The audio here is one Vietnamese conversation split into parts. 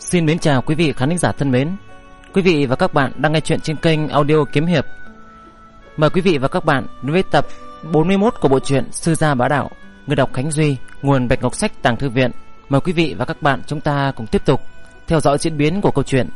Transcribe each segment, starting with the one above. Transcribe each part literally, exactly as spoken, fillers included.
Xin mến chào quý vị khán giả thân mến. Quý vị và các bạn đang nghe chuyện trên kênh audio Kiếm Hiệp. Mời quý vị và các bạn đến với tập bốn mươi mốt của bộ truyện Sư Gia Bá Đạo. Người đọc Khánh Duy, nguồn Bạch Ngọc Sách Tàng Thư Viện. Mời quý vị và các bạn chúng ta cùng tiếp tục theo dõi diễn biến của câu chuyện.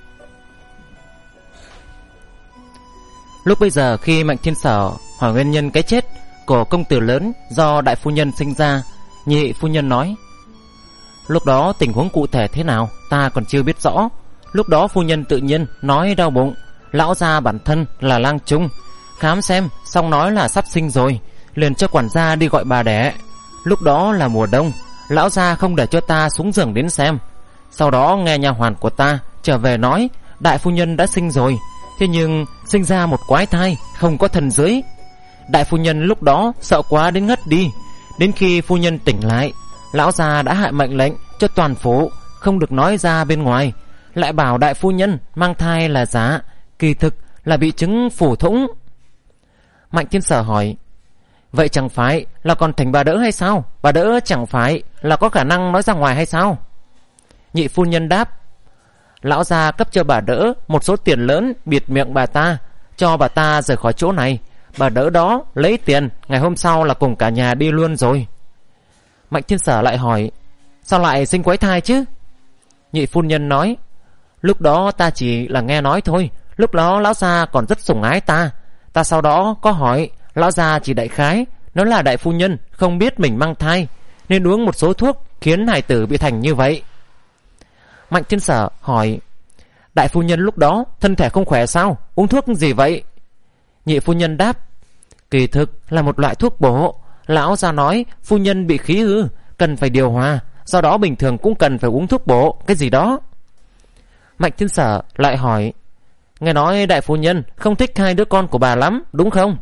Lúc bây giờ khi Mạnh Thiên Sở hỏi nguyên nhân cái chết của công tử lớn do đại phu nhân sinh ra, nhị phu nhân nói: lúc đó tình huống cụ thể thế nào ta còn chưa biết rõ. Lúc đó phu nhân tự nhiên nói đau bụng. Lão gia bản thân là lang trung, khám xem xong nói là sắp sinh rồi, liền cho quản gia đi gọi bà đẻ. Lúc đó là mùa đông, lão gia không để cho ta xuống giường đến xem. Sau đó nghe nha hoàn của ta trở về nói đại phu nhân đã sinh rồi, thế nhưng sinh ra một quái thai, không có thân dưới. Đại phu nhân lúc đó sợ quá đến ngất đi. Đến khi phu nhân tỉnh lại, lão gia đã hạ mệnh lệnh cho toàn phủ không được nói ra bên ngoài, lại bảo đại phu nhân mang thai là giả, kỳ thực là bị chứng phủ thủng. Mạnh Thiên Sở hỏi: vậy chẳng phải là còn thành bà đỡ hay sao? Bà đỡ chẳng phải là có khả năng nói ra ngoài hay sao? Nhị phu nhân đáp: lão gia cấp cho bà đỡ một số tiền lớn bịt miệng bà ta, cho bà ta rời khỏi chỗ này. Bà đỡ đó lấy tiền, ngày hôm sau là cùng cả nhà đi luôn rồi. Mạnh Thiên Sở lại hỏi: sao lại sinh quái thai chứ? Nhị phu nhân nói: lúc đó ta chỉ là nghe nói thôi. Lúc đó lão gia còn rất sủng ái ta. Ta sau đó có hỏi, lão gia chỉ đại khái nói là đại phu nhân không biết mình mang thai nên uống một số thuốc khiến hài tử bị thành như vậy. Mạnh Thiên Sở hỏi: đại phu nhân lúc đó thân thể không khỏe sao? Uống thuốc gì vậy? Nhị phu nhân đáp: kỳ thực là một loại thuốc bổ. Lão gia nói phu nhân bị khí ư, cần phải điều hòa, do đó bình thường cũng cần phải uống thuốc bổ cái gì đó. Mạnh Thiên Sở lại hỏi: nghe nói đại phu nhân không thích hai đứa con của bà lắm, đúng không?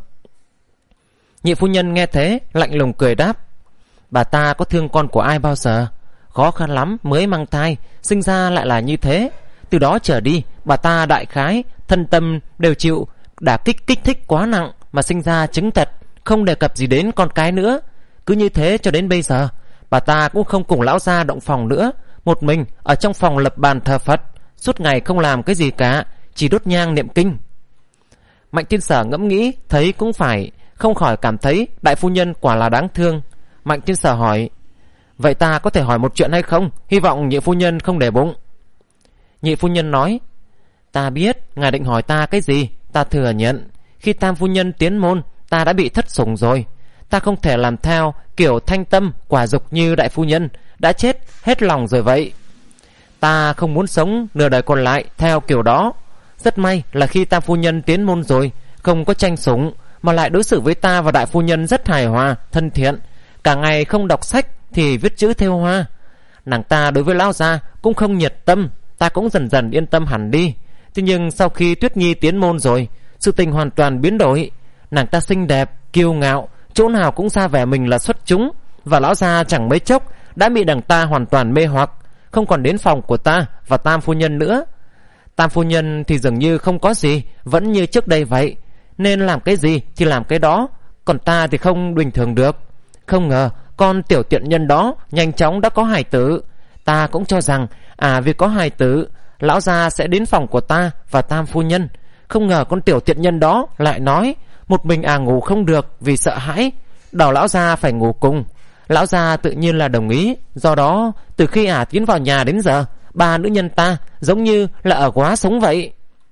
Nhị phu nhân nghe thế lạnh lùng cười đáp: bà ta có thương con của ai bao giờ? Khó khăn lắm mới mang thai, sinh ra lại là như thế. Từ đó trở đi bà ta đại khái thân tâm đều chịu đả kích kích thích quá nặng mà sinh ra chứng tật, không đề cập gì đến con cái nữa. Cứ như thế cho đến bây giờ, bà ta cũng không cùng lão gia động phòng nữa, một mình ở trong phòng lập bàn thờ Phật, suốt ngày không làm cái gì cả, chỉ đốt nhang niệm kinh. Mạnh Thiên Sở ngẫm nghĩ thấy cũng phải, không khỏi cảm thấy đại phu nhân quả là đáng thương. Mạnh Thiên Sở hỏi: vậy ta có thể hỏi một chuyện hay không? Hy vọng nhị phu nhân không để bụng. Nhị phu nhân nói: ta biết ngài định hỏi ta cái gì. Ta thừa nhận khi tam phu nhân tiến môn, ta đã bị thất sủng rồi. Ta không thể làm theo kiểu thanh tâm quả dục như đại phu nhân, đã chết hết lòng rồi vậy. Ta không muốn sống nửa đời còn lại theo kiểu đó. Rất may là khi tam phu nhân tiến môn rồi, không có tranh sủng, mà lại đối xử với ta và đại phu nhân rất hài hòa, thân thiện. Cả ngày không đọc sách thì viết chữ thêu hoa. Nàng ta đối với lão gia cũng không nhiệt tâm, ta cũng dần dần yên tâm hẳn đi. Thế nhưng sau khi Tuyết Nhi tiến môn rồi, sự tình hoàn toàn biến đổi. Nàng ta xinh đẹp, kiêu ngạo, chỗ nào cũng ra vẻ mình là xuất chúng, và lão gia chẳng mấy chốc đã bị nàng ta hoàn toàn mê hoặc, không còn đến phòng của ta và tam phu nhân nữa. Tam phu nhân thì dường như không có gì, vẫn như trước đây vậy, nên làm cái gì thì làm cái đó, còn ta thì không bình thường được. Không ngờ con tiểu tiện nhân đó nhanh chóng đã có hài tử. Ta cũng cho rằng à vì có hài tử, lão gia sẽ đến phòng của ta và tam phu nhân. Không ngờ con tiểu tiện nhân đó lại nói một mình à ngủ không được vì sợ hãi, đòi lão gia phải ngủ cùng. Lão gia tự nhiên là đồng ý. Do đó từ khi ả tiến vào nhà đến giờ, ba nữ nhân ta giống như là ở quá sống vậy.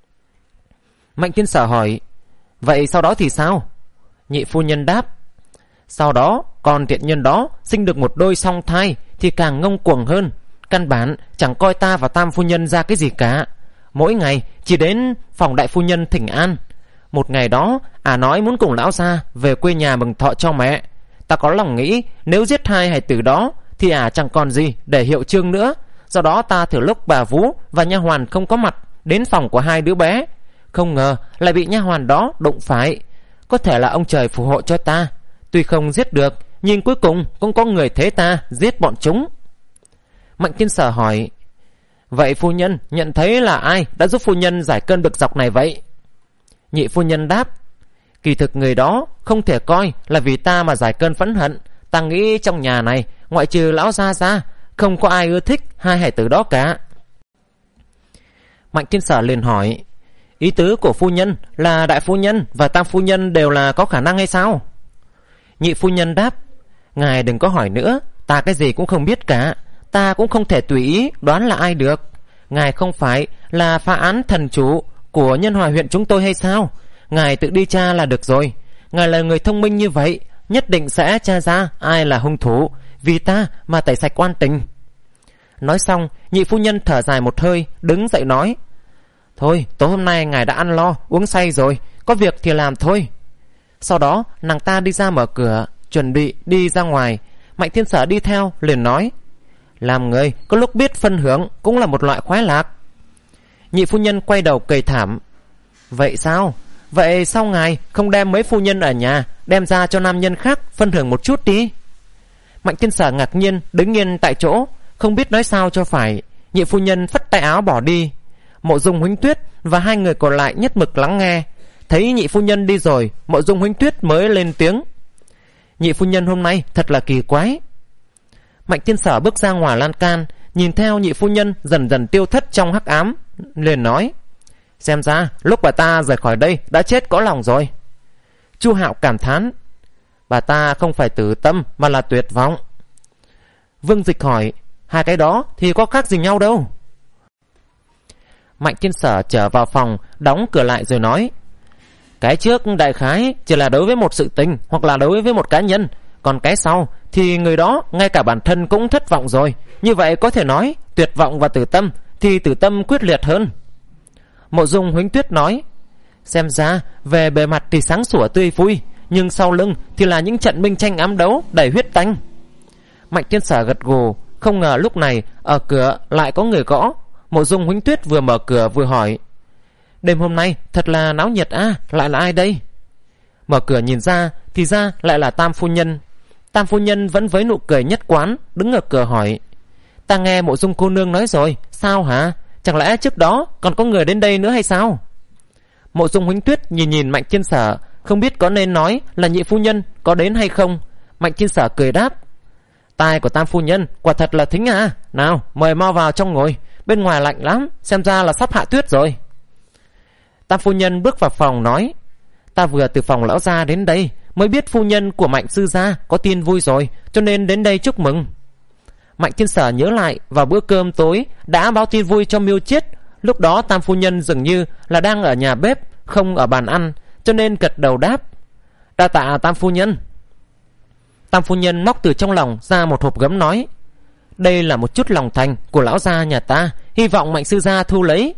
Mạnh Thiên Sở hỏi: vậy sau đó thì sao? Nhị phu nhân đáp: sau đó con tiện nhân đó sinh được một đôi song thai thì càng ngông cuồng hơn, căn bản chẳng coi ta và tam phu nhân ra cái gì cả. Mỗi ngày chỉ đến phòng đại phu nhân thỉnh an. Một ngày đó ả nói muốn cùng lão gia về quê nhà mừng thọ cho mẹ. Ta có lòng nghĩ nếu giết hai hài tử đó thì ả chẳng còn gì để hiệu chương nữa. Do đó ta thử lúc bà vú và nha hoàn không có mặt đến phòng của hai đứa bé. Không ngờ lại bị nha hoàn đó đụng phải. Có thể là ông trời phù hộ cho ta. Tuy không giết được, nhưng cuối cùng cũng có người thế ta giết bọn chúng. Mạnh Thiên Sở hỏi: vậy phu nhân nhận thấy là ai đã giúp phu nhân giải cơn bực dọc này vậy? Nhị phu nhân đáp: kỳ thực người đó không thể coi là vì ta mà giải cơn phẫn hận. Ta nghĩ trong nhà này ngoại trừ lão gia ra, không có ai ưa thích hai hải tử đó cả. Mạnh Thiên Sở liền hỏi: Ý tứ của phu nhân là đại phu nhân và tam phu nhân đều là có khả năng hay sao? Nhị phu nhân đáp: Ngài đừng có hỏi nữa, ta cái gì cũng không biết cả. Ta cũng không thể tùy ý đoán là ai được. Ngài không phải là phá án thần chủ của Nhân Hòa huyện chúng tôi hay sao? Ngài tự đi tra là được rồi. Ngài là người thông minh như vậy, nhất định sẽ tra ra ai là hung thủ, vì ta mà tẩy sạch oan tình. Nói xong, nhị phu nhân thở dài một hơi, đứng dậy nói: Thôi, tối hôm nay ngài đã ăn lo, uống say rồi, có việc thì làm thôi. Sau đó, nàng ta đi ra mở cửa, chuẩn bị đi ra ngoài. Mạnh Thiên Sở đi theo, liền nói: Làm người có lúc biết phân hưởng cũng là một loại khoái lạc. Nhị phu nhân quay đầu cười thảm: Vậy sao? Vậy sao ngài không đem mấy phu nhân ở nhà đem ra cho nam nhân khác phân hưởng một chút đi? Mạnh Thiên Sở ngạc nhiên đứng yên tại chỗ, không biết nói sao cho phải. Nhị phu nhân phất tay áo bỏ đi. Mộ Dung Huỳnh Tuyết và hai người còn lại nhất mực lắng nghe. Thấy nhị phu nhân đi rồi, Mộ Dung Huỳnh Tuyết mới lên tiếng: Nhị phu nhân hôm nay thật là kỳ quái. Mạnh Thiên Sở bước ra ngoài lan can, nhìn theo nhị phu nhân dần dần tiêu thất trong hắc ám, liền nói: Xem ra lúc bà ta rời khỏi đây đã chết cõi lòng rồi. Chu Hạo cảm thán: Bà ta không phải tử tâm mà là tuyệt vọng. Vương Dịch hỏi: Hai cái đó thì có khác gì nhau đâu? Mạnh Thiên Sở trở vào phòng, đóng cửa lại rồi nói: Cái trước đại khái chỉ là đối với một sự tình hoặc là đối với một cá nhân, còn cái sau thì người đó ngay cả bản thân cũng thất vọng rồi. Như vậy có thể nói tuyệt vọng và tử tâm thì tử tâm quyết liệt hơn. Mộ Dung Huỳnh Tuyết nói: Xem ra về bề mặt thì sáng sủa tươi vui, nhưng sau lưng thì là những trận minh tranh ám đấu đầy huyết tanh. Mạnh Thiên Sở gật gù, không ngờ lúc này ở cửa lại có người gõ. Mộ Dung Huỳnh Tuyết vừa mở cửa vừa hỏi: Đêm hôm nay thật là náo nhiệt à, lại là ai đây? Mở cửa nhìn ra thì ra lại là Tam phu nhân. Tam phu nhân vẫn với nụ cười nhất quán, đứng ở cửa hỏi: Ta nghe Mộ Dung cô nương nói rồi, sao hả? Chẳng lẽ trước đó còn có người đến đây nữa hay sao? Mộ Dung Huỳnh Tuyết nhìn nhìn Mạnh Thiên Sở, không biết có nên nói là nhị phu nhân có đến hay không. Mạnh Thiên Sở cười đáp: Tai của Tam phu nhân quả thật là thính à. Nào, mời mau vào trong ngồi, bên ngoài lạnh lắm, xem ra là sắp hạ tuyết rồi. Tam phu nhân bước vào phòng nói: Ta vừa từ phòng lão gia đến đây, mới biết phu nhân của Mạnh sư gia có tin vui rồi, cho nên đến đây chúc mừng. Mạnh Thiên Sở nhớ lại vào bữa cơm tối đã báo tin vui cho Miêu Chiết. Lúc đó Tam phu nhân dường như là đang ở nhà bếp, không ở bàn ăn, cho nên gật đầu đáp: Đa tạ Tam phu nhân. Tam phu nhân móc từ trong lòng ra một hộp gấm nói: Đây là một chút lòng thành của lão gia nhà ta, hy vọng Mạnh sư gia thu lấy.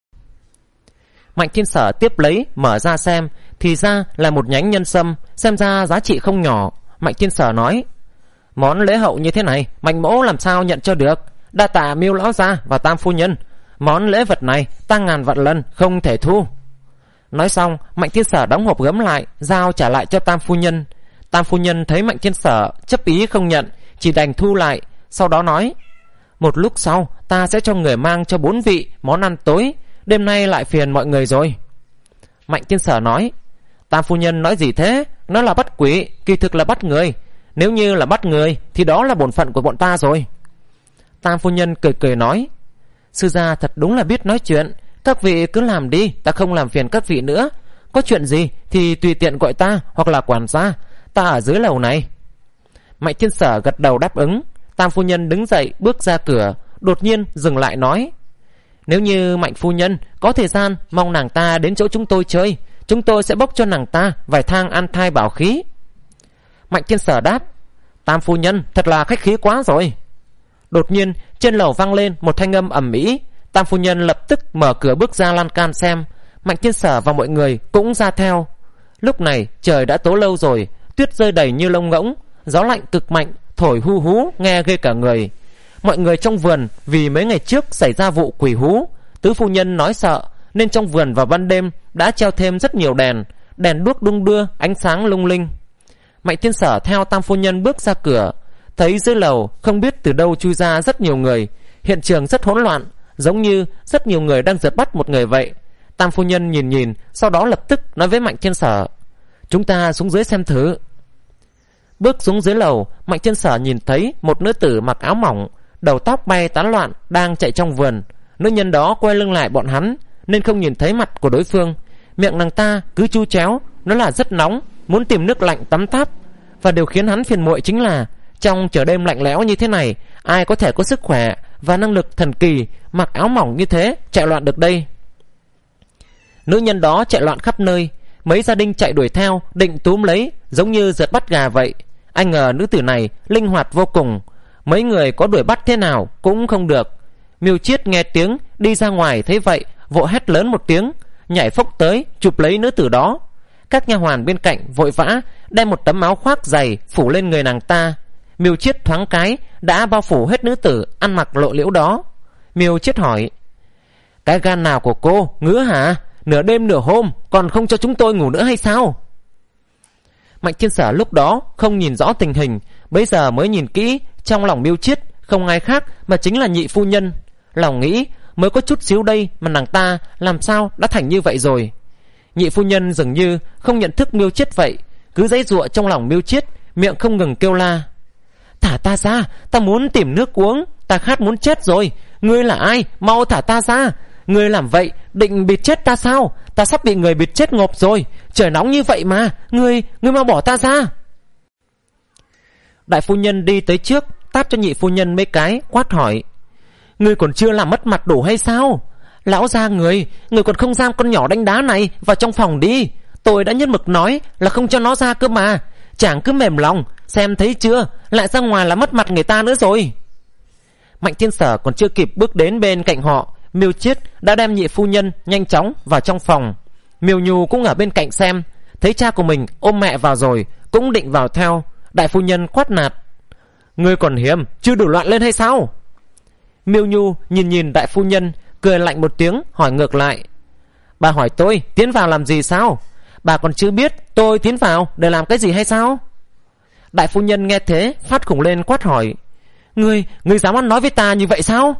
Mạnh Thiên Sở tiếp lấy mở ra xem, thì ra là một nhánh nhân sâm, xem ra giá trị không nhỏ. Mạnh Thiên Sở nói: Món lễ hậu như thế này Mạnh mỗ làm sao nhận cho được, đa tạ Miêu lão gia và Tam phu nhân, món lễ vật này ta ngàn vạn lần không thể thu. Nói xong, Mạnh Thiên Sở đóng hộp gấm lại, giao trả lại cho Tam phu nhân. Tam phu nhân thấy Mạnh Thiên Sở chấp ý không nhận, chỉ đành thu lại. Sau đó nói: Một lúc sau ta sẽ cho người mang cho bốn vị món ăn tối, đêm nay lại phiền mọi người rồi. Mạnh Thiên Sở nói: Tam phu nhân nói gì thế? Nó là bắt quỷ, kỳ thực là bắt người. Nếu như là bắt người thì đó là bổn phận của bọn ta rồi. Tam phu nhân cười cười nói: Sư gia thật đúng là biết nói chuyện, các vị cứ làm đi, ta không làm phiền các vị nữa. Có chuyện gì thì tùy tiện gọi ta hoặc là quản gia, ta ở dưới lầu này. Mạnh Thiên Sở gật đầu đáp ứng. Tam phu nhân đứng dậy bước ra cửa, đột nhiên dừng lại nói: Nếu như Mạnh phu nhân có thời gian, mong nàng ta đến chỗ chúng tôi chơi, chúng tôi sẽ bốc cho nàng ta vài thang ăn thai bảo khí. Mạnh Thiên Sở đáp: Tam phu nhân thật là khách khí quá rồi. Đột nhiên trên lầu vang lên một thanh âm ầm ĩ. Tam phu nhân lập tức mở cửa bước ra lan can xem. Mạnh Thiên Sở và mọi người cũng ra theo. Lúc này trời đã tối lâu rồi, tuyết rơi đầy như lông ngỗng, gió lạnh cực mạnh thổi hu hú nghe ghê cả người. Mọi người trong vườn vì mấy ngày trước xảy ra vụ quỷ hú, tứ phu nhân nói sợ, nên trong vườn vào ban đêm đã treo thêm rất nhiều đèn, đèn đuốc đung đưa, ánh sáng lung linh. Mạnh Thiên Sở theo Tam phu nhân bước ra cửa, thấy dưới lầu không biết từ đâu chui ra rất nhiều người. Hiện trường rất hỗn loạn, giống như rất nhiều người đang giật bắt một người vậy. Tam phu nhân nhìn nhìn, sau đó lập tức nói với Mạnh Thiên Sở: Chúng ta xuống dưới xem thử. Bước xuống dưới lầu, Mạnh Thiên Sở nhìn thấy một nữ tử mặc áo mỏng, đầu tóc bay tán loạn đang chạy trong vườn. Nữ nhân đó quay lưng lại bọn hắn, nên không nhìn thấy mặt của đối phương. Miệng nàng ta cứ chu chéo, nó là rất nóng, muốn tìm nước lạnh tắm táp. Và điều khiến hắn phiền muội chính là trong trời đêm lạnh lẽo như thế này, ai có thể có sức khỏe và năng lực thần kỳ mặc áo mỏng như thế chạy loạn được đây. Nữ nhân đó chạy loạn khắp nơi, mấy gia đình chạy đuổi theo, định túm lấy, giống như rượt bắt gà vậy. Anh ngờ nữ tử này linh hoạt vô cùng, mấy người có đuổi bắt thế nào cũng không được. Miêu Chiết nghe tiếng đi ra ngoài thấy vậy, vội hét lớn một tiếng, nhảy phốc tới chụp lấy nữ tử đó. Các nha hoàn bên cạnh vội vã đem một tấm áo khoác dày phủ lên người nàng ta. Miêu Chiết thoáng cái đã bao phủ hết nữ tử ăn mặc lộ liễu đó. Miêu Chiết hỏi: cái gan nào của cô ngứa hả? Nửa đêm nửa hôm còn không cho chúng tôi ngủ nữa hay sao? Mạnh Thiên Sở lúc đó không nhìn rõ tình hình, bấy giờ mới nhìn kỹ, trong lòng Miêu Chiết không ai khác mà chính là nhị phu nhân. Lòng nghĩ mới có chút xíu đây mà nàng ta làm sao đã thành như vậy rồi. Nhị phu nhân dường như không nhận thức Miêu Chiết vậy, cứ giãy giụa trong lòng Miêu Chiết, miệng không ngừng kêu la: thả ta ra, ta muốn tìm nước uống, ta khát muốn chết rồi. Ngươi là ai? Mau thả ta ra. Ngươi làm vậy định bịt chết ta sao? Ta sắp bị người bịt chết ngộp rồi. Trời nóng như vậy mà. Ngươi, ngươi mau bỏ ta ra. Đại phu nhân đi tới trước, tát cho nhị phu nhân mấy cái, quát hỏi: ngươi còn chưa làm mất mặt đủ hay sao? Lão gia người, người còn không giam con nhỏ đánh đá này vào trong phòng đi. Tôi đã nhất mực nói là không cho nó ra cơ mà. Chàng cứ mềm lòng, xem thấy chưa, lại ra ngoài là mất mặt người ta nữa rồi. Mạnh Thiên Sở còn chưa kịp bước đến bên cạnh họ, Miêu Chiết đã đem nhị phu nhân nhanh chóng vào trong phòng. Miêu Nhu cũng ở bên cạnh xem, thấy cha của mình ôm mẹ vào rồi, cũng định vào theo. Đại phu nhân quát nạt: ngươi còn hiếm, chưa đủ loạn lên hay sao? Miêu Nhu nhìn nhìn đại phu nhân, cười lạnh một tiếng, hỏi ngược lại: bà hỏi tôi tiến vào làm gì sao? Bà còn chưa biết tôi tiến vào để làm cái gì hay sao? Đại phu nhân nghe thế phát khủng lên, quát hỏi: Ngươi, ngươi dám ăn nói với ta như vậy sao?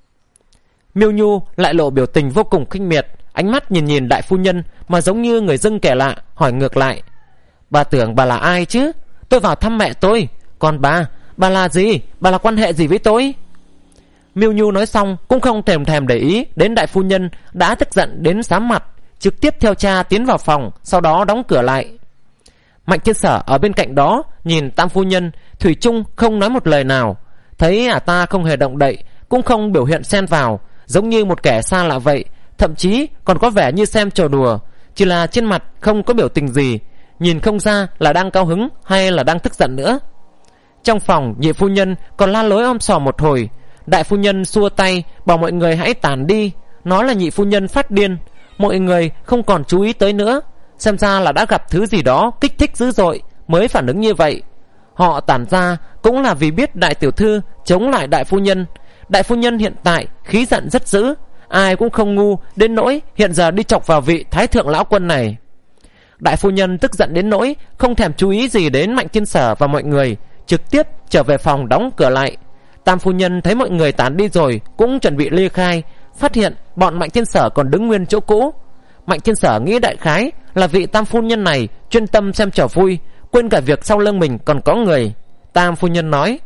Miêu Nhu lại lộ biểu tình vô cùng khinh miệt, ánh mắt nhìn nhìn đại phu nhân mà giống như người dưng kẻ lạ, hỏi ngược lại: bà tưởng bà là ai chứ? Tôi vào thăm mẹ tôi, còn bà, bà là gì? Bà là quan hệ gì với tôi? Miêu Nhu nói xong cũng không thèm thèm để ý đến đại phu nhân đã tức giận đến xám mặt, trực tiếp theo cha tiến vào phòng, sau đó đóng cửa lại. Mạnh Thiên Sở ở bên cạnh đó nhìn tam phu nhân, thủy chung không nói một lời nào. Thấy ả ta không hề động đậy, cũng không biểu hiện xen vào, giống như một kẻ xa lạ vậy, thậm chí còn có vẻ như xem trò đùa, chỉ là trên mặt không có biểu tình gì, nhìn không ra là đang cao hứng hay là đang tức giận nữa. Trong phòng, nhị phu nhân còn la lối om sòm một hồi. Đại phu nhân xua tay bảo mọi người hãy tản đi, nói là nhị phu nhân phát điên. Mọi người không còn chú ý tới nữa, xem ra là đã gặp thứ gì đó kích thích dữ dội mới phản ứng như vậy. Họ tản ra cũng là vì biết đại tiểu thư chống lại đại phu nhân. Đại phu nhân hiện tại khí giận rất dữ, ai cũng không ngu đến nỗi hiện giờ đi chọc vào vị thái thượng lão quân này. Đại phu nhân tức giận đến nỗi không thèm chú ý gì đến Mạnh Thiên Sở và mọi người, trực tiếp trở về phòng đóng cửa lại. Tam phu nhân thấy mọi người tán đi rồi cũng chuẩn bị ly khai, phát hiện bọn Mạnh Thiên Sở còn đứng nguyên chỗ cũ. Mạnh Thiên Sở nghĩ đại khái là vị tam phu nhân này chuyên tâm xem trò vui, quên cả việc sau lưng mình còn có người. Tam phu nhân nói: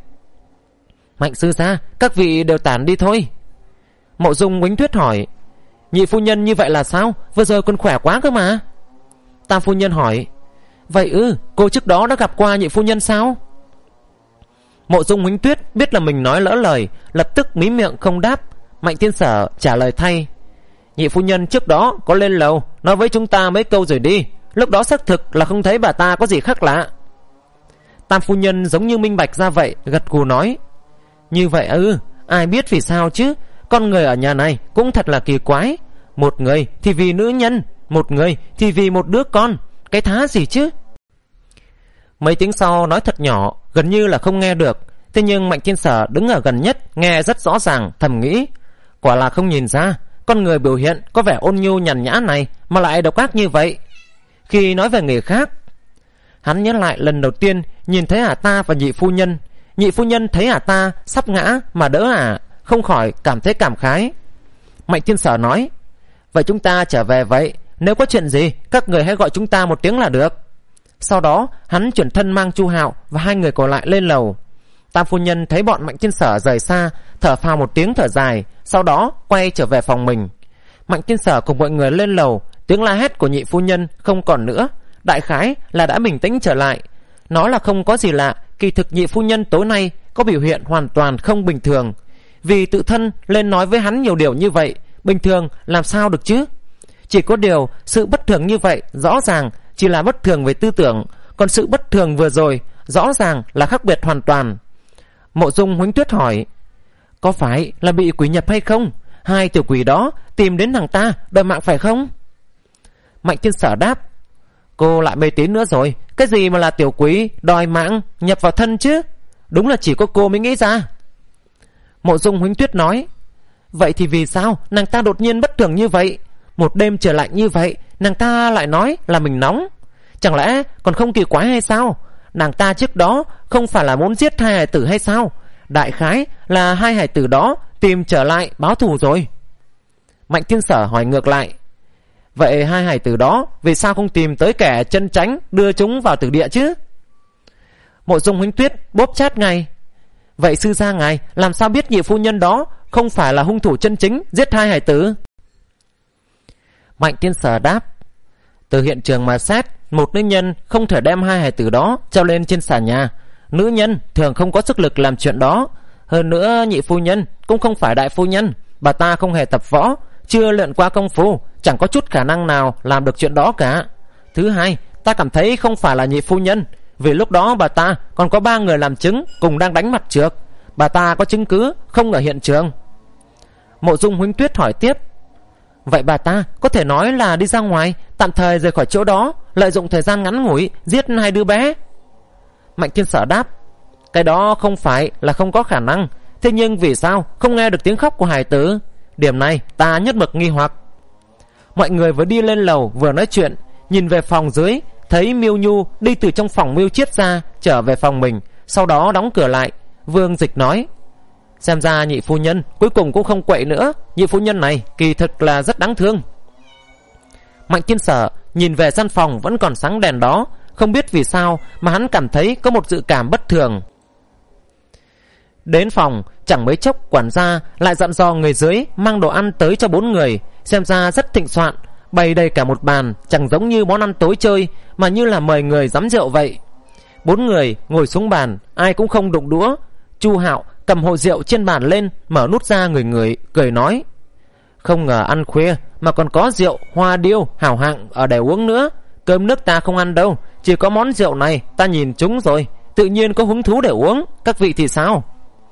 Mạnh sư gia, các vị đều tản đi thôi. Mộ Dung Quýnh Tuyết hỏi: nhị phu nhân như vậy là sao? Vừa rồi còn khỏe quá cơ mà. Tam phu nhân hỏi: vậy ư, cô trước đó đã gặp qua nhị phu nhân sao? Mộ Dung Quýnh Tuyết biết là mình nói lỡ lời, lập tức mí miệng không đáp. Mạnh Thiên Sở trả lời thay: nhị phu nhân trước đó có lên lầu nói với chúng ta mấy câu rồi đi, lúc đó xác thực là không thấy bà ta có gì khác lạ. Tam phu nhân giống như minh bạch ra vậy, gật gù nói: như vậy ư, ai biết vì sao chứ, con người ở nhà này cũng thật là kỳ quái, một người thì vì nữ nhân, một người thì vì một đứa con, cái thá gì chứ. Mấy tiếng sau nói thật nhỏ, gần như là không nghe được. Thế nhưng Mạnh Thiên Sở đứng ở gần nhất nghe rất rõ ràng, thầm nghĩ: quả là không nhìn ra con người biểu hiện có vẻ ôn nhu nhàn nhã này mà lại độc ác như vậy. Khi nói về người khác, hắn nhớ lại lần đầu tiên nhìn thấy ả ta và nhị phu nhân. Nhị phu nhân thấy ả ta sắp ngã mà đỡ ả, không khỏi cảm thấy cảm khái. Mạnh Thiên Sở nói: vậy chúng ta trở về vậy, nếu có chuyện gì các người hãy gọi chúng ta một tiếng là được. Sau đó hắn chuyển thân mang Chu Hạo và hai người còn lại lên lầu. Tam phu nhân thấy bọn Mạnh Thiên Sở rời xa, thở phào một tiếng thở dài, sau đó quay trở về phòng mình. Mạnh Thiên Sở cùng mọi người lên lầu. Tiếng la hét của nhị phu nhân không còn nữa, đại khái là đã bình tĩnh trở lại. Nó là không có gì lạ, kỳ thực nhị phu nhân tối nay có biểu hiện hoàn toàn không bình thường. Vì tự thân lên nói với hắn nhiều điều như vậy, bình thường làm sao được chứ? Chỉ có điều sự bất thường như vậy rõ ràng chỉ là bất thường về tư tưởng, còn sự bất thường vừa rồi rõ ràng là khác biệt hoàn toàn. Mộ Dung Huỳnh Tuyết hỏi: có phải là bị quỷ nhập hay không? Hai tiểu quỷ đó tìm đến nàng ta đòi mạng phải không? Mạnh Thiên Sở đáp: cô lại mê tín nữa rồi. Cái gì mà là tiểu quỷ đòi mạng nhập vào thân chứ? Đúng là chỉ có cô mới nghĩ ra. Mộ Dung Huỳnh Tuyết nói: vậy thì vì sao nàng ta đột nhiên bất thường như vậy? Một đêm trời lạnh như vậy, nàng ta lại nói là mình nóng. Chẳng lẽ còn không kỳ quái hay sao? Nàng ta trước đó không phải là muốn giết hai hải tử hay sao? Đại khái là hai hải tử đó tìm trở lại báo thù rồi. Mạnh Thiên Sở hỏi ngược lại: vậy hai hải tử đó vì sao không tìm tới kẻ chân chánh đưa chúng vào tử địa chứ? Mộ Dung Huỳnh Tuyết bóp chát ngay: vậy sư gia ngài làm sao biết nhị phu nhân đó không phải là hung thủ chân chính giết hai hải tử? Mạnh Thiên Sở đáp: từ hiện trường mà xét, một nữ nhân không thể đem hai hải tử đó treo lên trên xà nhà. Nữ nhân thường không có sức lực làm chuyện đó. Hơn nữa nhị phu nhân cũng không phải đại phu nhân, bà ta không hề tập võ, chưa luyện qua công phu, chẳng có chút khả năng nào làm được chuyện đó cả. Thứ hai, ta cảm thấy không phải là nhị phu nhân, vì lúc đó bà ta còn có ba người làm chứng cùng đang đánh mặt trược. Bà ta có chứng cứ không ở hiện trường. Mộ Dung Huỳnh Tuyết hỏi tiếp: vậy bà ta có thể nói là đi ra ngoài, tạm thời rời khỏi chỗ đó, lợi dụng thời gian ngắn ngủi giết hai đứa bé? Mạnh Thiên Sở đáp: cái đó không phải là không có khả năng. Thế nhưng vì sao không nghe được tiếng khóc của hải tử? Điểm này ta nhất mực nghi hoặc. Mọi người vừa đi lên lầu vừa nói chuyện, nhìn về phòng dưới, thấy Miêu Nhu đi từ trong phòng Miêu Chiết ra trở về phòng mình, sau đó đóng cửa lại. Vương Dịch nói: xem ra nhị phu nhân cuối cùng cũng không quậy nữa. Nhị phu nhân này kỳ thực là rất đáng thương. Mạnh Thiên Sở nhìn về gian phòng vẫn còn sáng đèn đó, không biết vì sao mà hắn cảm thấy có một dự cảm bất thường. Đến phòng chẳng mấy chốc, quản gia lại dặn dò người dưới mang đồ ăn tới cho bốn người, xem ra rất thịnh soạn, bày đầy cả một bàn, chẳng giống như món ăn tối chơi mà như là mời người giám rượu vậy. Bốn người ngồi xuống bàn, ai cũng không đụng đũa. Chu Hạo cầm hồ rượu trên bàn lên, mở nút ra người người, cười nói: không ngờ ăn khuya mà còn có rượu hoa điêu hảo hạng ở để uống nữa. Cơm nước ta không ăn đâu, chỉ có món rượu này ta nhìn chúng rồi, tự nhiên có hứng thú để uống. Các vị thì sao?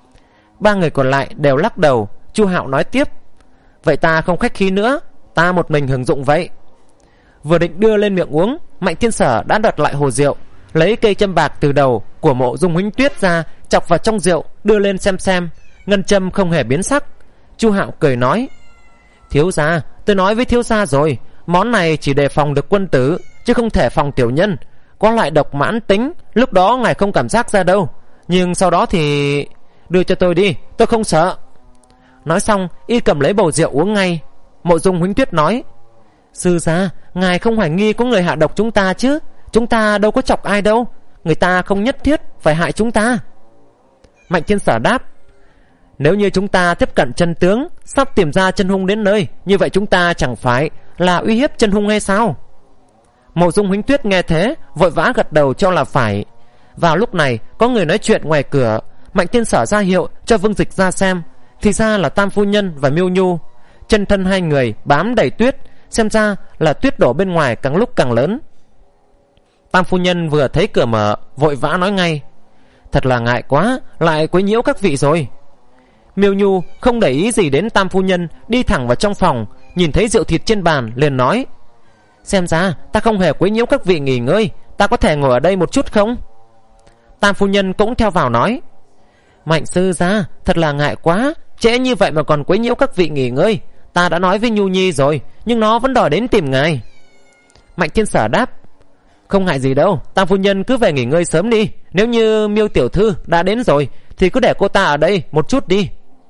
Ba người còn lại đều lắc đầu. Chu Hạo nói tiếp: vậy ta không khách khí nữa, ta một mình hưởng dụng vậy. Vừa định đưa lên miệng uống, Mạnh Thiên Sở đã đặt lại hồ rượu, lấy cây châm bạc từ đầu của Mộ Dung Huỳnh Tuyết ra, chọc vào trong rượu, đưa lên xem xem. Ngân châm không hề biến sắc. Chu Hạo cười nói: thiếu gia, tôi nói với thiếu gia rồi, món này chỉ để phòng được quân tử, chứ không thể phòng tiểu nhân. Có loại độc mãn tính, lúc đó ngài không cảm giác ra đâu, nhưng sau đó thì... đưa cho tôi đi, tôi không sợ. Nói xong y cầm lấy bầu rượu uống ngay. Mộ Dung Huỳnh Tuyết nói: sư gia, ngài không hoài nghi có người hạ độc chúng ta chứ? Chúng ta đâu có chọc ai đâu, người ta không nhất thiết phải hại chúng ta. Mạnh Thiên Sở đáp: nếu như chúng ta tiếp cận chân tướng, sắp tìm ra chân hung đến nơi, như vậy chúng ta chẳng phải là uy hiếp chân hung hay sao? Mộ Dung Huỳnh Tuyết nghe thế vội vã gật đầu cho là phải. Vào lúc này có người nói chuyện ngoài cửa. Mạnh Thiên Sở ra hiệu cho Vương Dịch ra xem, thì ra là Tam phu nhân và Miêu Nhu. Chân thân hai người bám đầy tuyết, xem ra là tuyết đổ bên ngoài càng lúc càng lớn. Tam phu nhân vừa thấy cửa mở, vội vã nói ngay: thật là ngại quá, lại quấy nhiễu các vị rồi. Miêu Nhu không để ý gì đến Tam phu nhân, đi thẳng vào trong phòng, nhìn thấy rượu thịt trên bàn liền nói: xem ra ta không hề quấy nhiễu các vị nghỉ ngơi, ta có thể ngồi ở đây một chút không? Tam phu nhân cũng theo vào nói: Mạnh sư gia, thật là ngại quá, trễ như vậy mà còn quấy nhiễu các vị nghỉ ngơi. Ta đã nói với Nhu Nhi rồi, nhưng nó vẫn đòi đến tìm ngài. Mạnh Thiên Sở đáp: không ngại gì đâu, Tam phu nhân cứ về nghỉ ngơi sớm đi. Nếu như Miêu tiểu thư đã đến rồi thì cứ để cô ta ở đây một chút đi.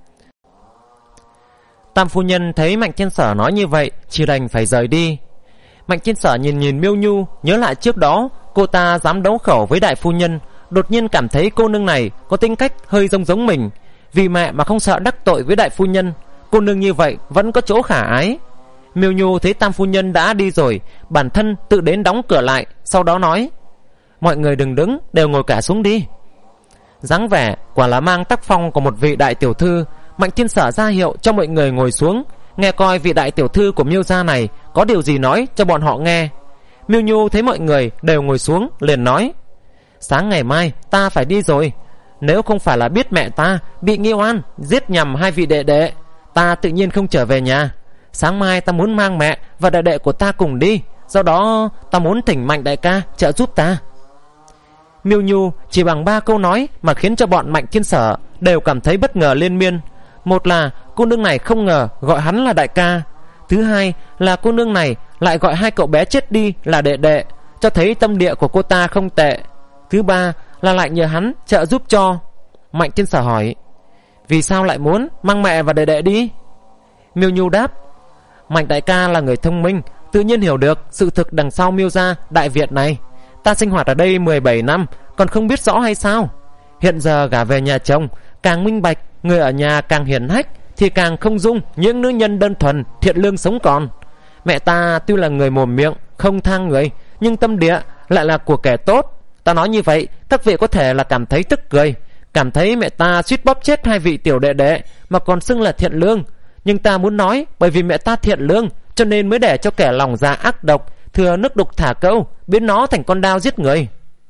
Tam phu nhân thấy Mạnh Thiên Sở nói như vậy, chỉ đành phải rời đi. Mạnh Thiên Sở nhìn nhìn Miêu Nhu, nhớ lại trước đó cô ta dám đấu khẩu với đại phu nhân, đột nhiên cảm thấy cô nương này có tính cách hơi giống giống mình. Vì mẹ mà không sợ đắc tội với đại phu nhân, cô nương như vậy vẫn có chỗ khả ái. Miêu Nhu thấy tam phu nhân đã đi rồi, bản thân tự đến đóng cửa lại, sau đó nói: mọi người đừng đứng, đều ngồi cả xuống đi. Dáng vẻ quả là mang tác phong của một vị đại tiểu thư. Mạnh Thiên Sở ra hiệu cho mọi người ngồi xuống, nghe coi vị đại tiểu thư của Miêu gia này có điều gì nói cho bọn họ nghe. Miêu Nhu thấy mọi người đều ngồi xuống, liền nói: sáng ngày mai ta phải đi rồi. Nếu không phải là biết mẹ ta bị Nghi Oan giết nhầm hai vị đệ đệ, ta tự nhiên không trở về nhà. Sáng mai ta muốn mang mẹ và đệ đệ của ta cùng đi, do đó ta muốn thỉnh Mạnh đại ca trợ giúp ta. Miêu Nhu chỉ bằng ba câu nói mà khiến cho bọn Mạnh Thiên Sở đều cảm thấy bất ngờ liên miên. Một là cô nương này không ngờ gọi hắn là đại ca, thứ hai là cô nương này lại gọi hai cậu bé chết đi là đệ đệ, cho thấy tâm địa của cô ta không tệ. Thứ ba là lại nhờ hắn trợ giúp cho. Mạnh Thiên Sở hỏi: vì sao lại muốn mang mẹ và đệ đệ đi? Miêu Nhu đáp: Mạnh đại ca là người thông minh, tự nhiên hiểu được sự thực đằng sau Miêu gia Đại Việt này. Ta sinh hoạt ở đây mười bảy năm, còn không biết rõ hay sao? Hiện giờ gả về nhà chồng, càng minh bạch người ở nhà càng hiền hách thì càng không dung những nữ nhân đơn thuần thiện lương sống còn. Mẹ ta tuy là người mồm miệng không thang người, nhưng tâm địa lại là của kẻ tốt. Ta nói như vậy, các vị có thể là cảm thấy tức cười, cảm thấy mẹ ta suýt bóp chết hai vị tiểu đệ đệ mà còn xưng là thiện lương. Nhưng ta muốn nói, bởi vì mẹ ta thiện lương cho nên mới để cho kẻ lòng dạ ác độc thừa nước đục thả câu, biến nó thành con dao giết người.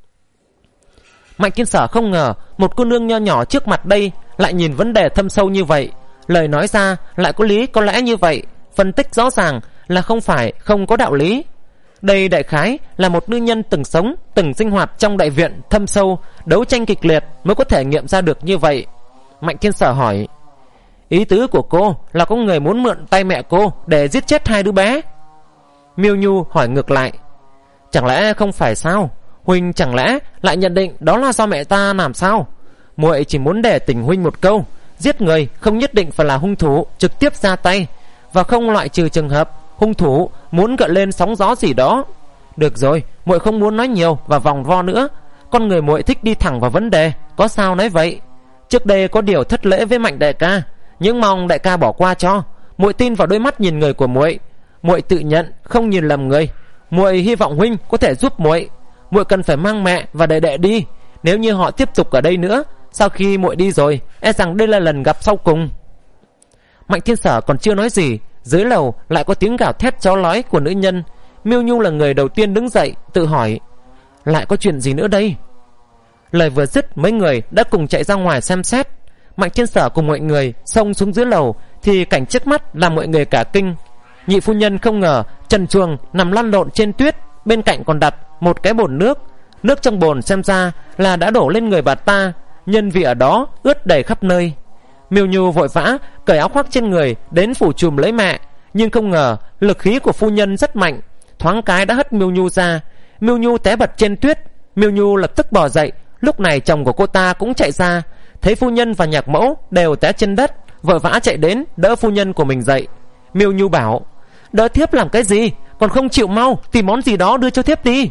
Mạnh Thiên Sở không ngờ một cô nương nho nhỏ trước mặt đây lại nhìn vấn đề thâm sâu như vậy, lời nói ra lại có lý có lẽ như vậy, phân tích rõ ràng là không phải không có đạo lý. Đây đại khái là một nữ nhân từng sống, từng sinh hoạt trong đại viện thâm sâu, đấu tranh kịch liệt mới có thể nghiệm ra được như vậy. Mạnh Thiên Sở hỏi: ý tứ của cô là có người muốn mượn tay mẹ cô để giết chết hai đứa bé? Miêu Nhu hỏi ngược lại: chẳng lẽ không phải sao? Huynh chẳng lẽ lại nhận định đó là do mẹ ta làm sao? Muội chỉ muốn để tỉnh huynh một câu, giết người không nhất định phải là hung thủ trực tiếp ra tay, và không loại trừ trường hợp hung thủ muốn gợi lên sóng gió gì đó. Được rồi, muội không muốn nói nhiều và vòng vo nữa. Con người muội thích đi thẳng vào vấn đề, có sao nói vậy. Trước đây có điều thất lễ với Mạnh đại ca, nhưng mong đại ca bỏ qua cho. Muội tin vào đôi mắt nhìn người của muội, muội tự nhận không nhìn lầm người. Muội hy vọng huynh có thể giúp muội. Muội cần phải mang mẹ và đệ đệ đi. Nếu như họ tiếp tục ở đây nữa, sau khi muội đi rồi, e rằng đây là lần gặp sau cùng. Mạnh Thiên Sở còn chưa nói gì, dưới lầu lại có tiếng gào thét chó lói của nữ nhân. Miêu Nhu là người đầu tiên đứng dậy, tự hỏi: lại có chuyện gì nữa đây? Lời vừa dứt, mấy người đã cùng chạy ra ngoài xem xét. Mạnh Thiên Sở cùng mọi người xông xuống dưới lầu thì cảnh trước mắt làm mọi người cả kinh. Nhị phu nhân không ngờ trần truồng nằm lăn lộn trên tuyết, bên cạnh còn đặt một cái bồn nước. Nước trong bồn xem ra là đã đổ lên người bà ta, nhân vì ở đó ướt đầy khắp nơi. Miêu Nhu vội vã cởi áo khoác trên người đến phủ chùm lấy mẹ, nhưng không ngờ lực khí của phu nhân rất mạnh, thoáng cái đã hất Miêu Nhu ra. Miêu Nhu té bật trên tuyết. Miêu Nhu lập tức bò dậy. Lúc này chồng của cô ta cũng chạy ra, thấy phu nhân và nhạc mẫu đều té trên đất, vội vã chạy đến đỡ phu nhân của mình dậy. Miêu Nhu bảo: đỡ thiếp làm cái gì, còn không chịu mau tìm món gì đó đưa cho thiếp đi.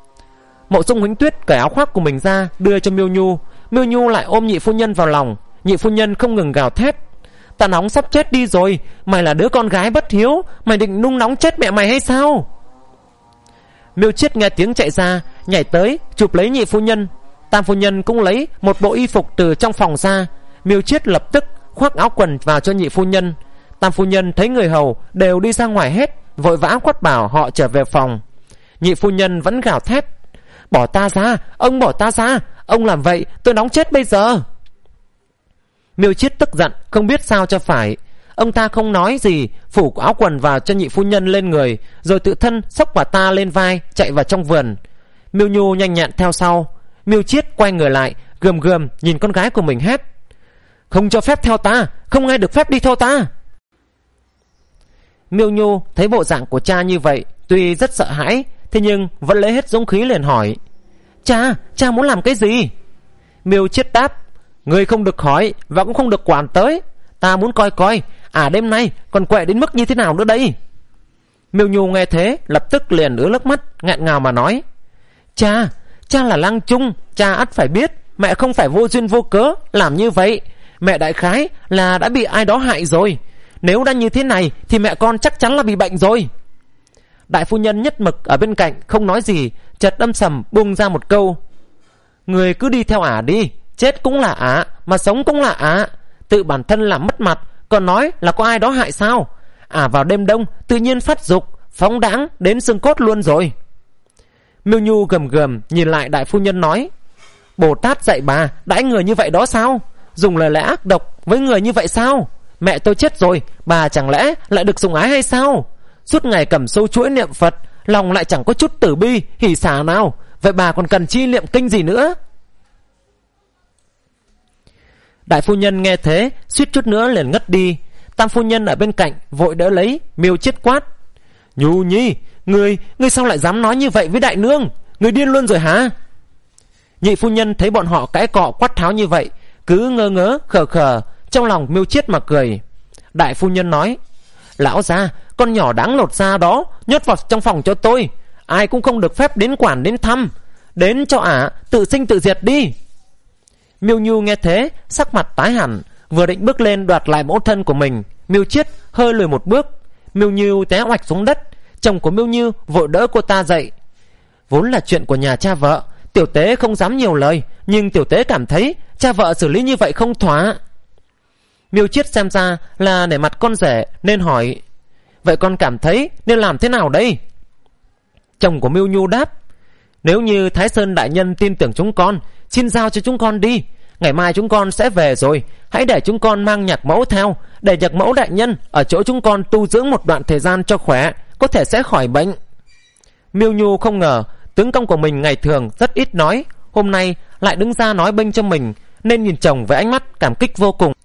Mộ Dung Huỳnh Tuyết cởi áo khoác của mình ra đưa cho Miêu Nhu. Miêu Nhu lại ôm nhị phu nhân vào lòng. Nhị phu nhân không ngừng gào thét: ta nóng sắp chết đi rồi, mày là đứa con gái bất hiếu, mày định nung nóng chết mẹ mày hay sao? Miêu Chiết nghe tiếng chạy ra, nhảy tới chụp lấy nhị phu nhân. Tam phu nhân cũng lấy một bộ y phục từ trong phòng ra. Miêu Chiết lập tức khoác áo quần vào cho nhị phu nhân. Tam phu nhân thấy người hầu đều đi ra ngoài hết, vội vã quát bảo họ trở về phòng. Nhị phu nhân vẫn gào thét: bỏ ta ra, ông bỏ ta ra, ông làm vậy tôi nóng chết bây giờ. Miêu Chiết tức giận không biết sao cho phải. Ông ta không nói gì, phủ áo quần vào cho nhị phu nhân lên người, rồi tự thân xốc bà ta lên vai chạy vào trong vườn. Miêu Nhu nhanh nhẹn theo sau. Miêu Chiết quay người lại, gườm gườm nhìn con gái của mình hét: không cho phép theo ta, không ai được phép đi theo ta. Miêu Nhu thấy bộ dạng của cha như vậy, tuy rất sợ hãi, thế nhưng vẫn lấy hết dũng khí liền hỏi: cha, cha muốn làm cái gì? Miêu Chiết đáp: ngươi không được hỏi và cũng không được quản tới. Ta muốn coi coi à đêm nay còn quậy đến mức như thế nào nữa đây. Miêu Nhu nghe thế lập tức liền ứa nước mắt, nghẹn ngào mà nói: cha, cha là lang trung, cha ắt phải biết mẹ không phải vô duyên vô cớ làm như vậy. Mẹ đại khái là đã bị ai đó hại rồi. Nếu đã như thế này thì mẹ con chắc chắn là bị bệnh rồi. Đại phu nhân nhất mực ở bên cạnh không nói gì, chợt âm sầm bung ra một câu: người cứ đi theo ả đi, chết cũng là ả, mà sống cũng là ả. Tự bản thân làm mất mặt, còn nói là có ai đó hại sao? Ả vào đêm đông tự nhiên phát dục, phóng đãng đến xương cốt luôn rồi. Miêu Nhu gầm gầm nhìn lại đại phu nhân nói: Bồ Tát dạy bà đãi người như vậy đó sao? Dùng lời lẽ ác độc với người như vậy sao? Mẹ tôi chết rồi, bà chẳng lẽ lại được sủng ái hay sao? Suốt ngày cầm sâu chuỗi niệm Phật, lòng lại chẳng có chút tử bi hỉ xả nào. Vậy bà còn cần chi niệm kinh gì nữa? Đại phu nhân nghe thế suýt chút nữa liền ngất đi. Tam phu nhân ở bên cạnh vội đỡ lấy, Miêu Chiết quát: Nhu Nhi, ngươi ngươi sao lại dám nói như vậy với đại nương? Ngươi điên luôn rồi hả? Nhị phu nhân thấy bọn họ cãi cọ quát tháo như vậy, cứ ngơ ngớ khờ khờ, trong lòng Miêu Chiết mà cười. Đại phu nhân nói: Lão gia, con nhỏ đáng lột da đó nhốt vào trong phòng cho tôi, ai cũng không được phép đến quản đến thăm. Đến cho ả tự sinh tự diệt đi. Miêu Nhu nghe thế sắc mặt tái hẳn, vừa định bước lên đoạt lại mẫu thân của mình, Miêu Chiết hơi lùi một bước. Miêu Nhu té oạch xuống đất. Chồng của Miêu Nhu vội đỡ cô ta dậy. Vốn là chuyện của nhà cha vợ, tiểu tế không dám nhiều lời, nhưng tiểu tế cảm thấy cha vợ xử lý như vậy không thỏa. Miêu Chiết xem ra là nể mặt con rể nên hỏi: Vậy con cảm thấy nên làm thế nào đây? Chồng của Miêu Nhu đáp: Nếu như Thái Sơn đại nhân tin tưởng chúng con, xin giao cho chúng con đi. Ngày mai chúng con sẽ về rồi, hãy để chúng con mang nhạc mẫu theo, để nhạc mẫu đại nhân ở chỗ chúng con tu dưỡng một đoạn thời gian cho khỏe, có thể sẽ khỏi bệnh. Miêu Nhu không ngờ tướng công của mình ngày thường rất ít nói, hôm nay lại đứng ra nói bênh cho mình, nên nhìn chồng với ánh mắt cảm kích vô cùng.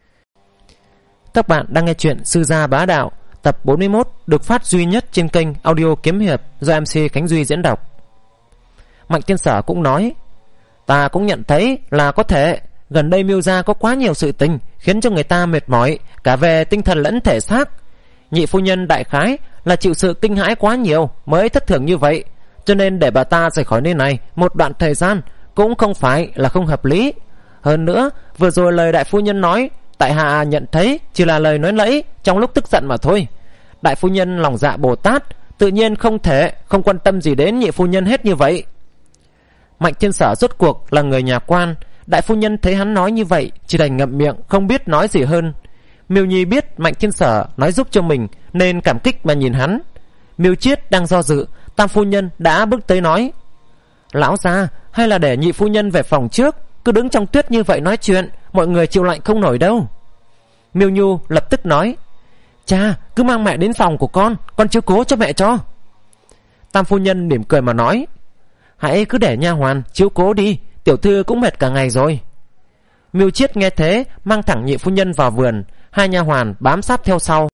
Các bạn đang nghe chuyện Sư Gia Bá Đạo tập bốn mươi mốt, được phát duy nhất trên kênh audio Kiếm Hiệp do em xê Khánh Duy diễn đọc. Mạnh Thiên Sở cũng nói: Ta cũng nhận thấy là có thể gần đây Miêu gia có quá nhiều sự tình, khiến cho người ta mệt mỏi cả về tinh thần lẫn thể xác. Nhị phu nhân đại khái là chịu sự kinh hãi quá nhiều mới thất thường như vậy, cho nên để bà ta rời khỏi nơi này một đoạn thời gian cũng không phải là không hợp lý. Hơn nữa, vừa rồi lời đại phu nhân nói, tại hạ nhận thấy chỉ là lời nói lẫy trong lúc tức giận mà thôi. Đại phu nhân lòng dạ Bồ Tát, tự nhiên không thể không quan tâm gì đến nhị phu nhân hết như vậy. Mạnh Thiên Sở rốt cuộc là người nhà quan, đại phu nhân thấy hắn nói như vậy chỉ đành ngậm miệng không biết nói gì hơn. Miêu Nhi biết Mạnh Thiên Sở nói giúp cho mình nên cảm kích mà nhìn hắn. Miêu Chiết đang do dự, tam phu nhân đã bước tới nói: Lão gia, hay là để nhị phu nhân về phòng trước, cứ đứng trong tuyết như vậy nói chuyện, mọi người chịu lạnh không nổi đâu. Miêu Nhu lập tức nói: Cha, cứ mang mẹ đến phòng của con, con chiếu cố cho mẹ cho. Tam phu nhân mỉm cười mà nói: Hãy cứ để nha hoàn chiếu cố đi, tiểu thư cũng mệt cả ngày rồi. Miêu Chiết nghe thế mang thẳng nhị phu nhân vào vườn, hai nha hoàn bám sát theo sau.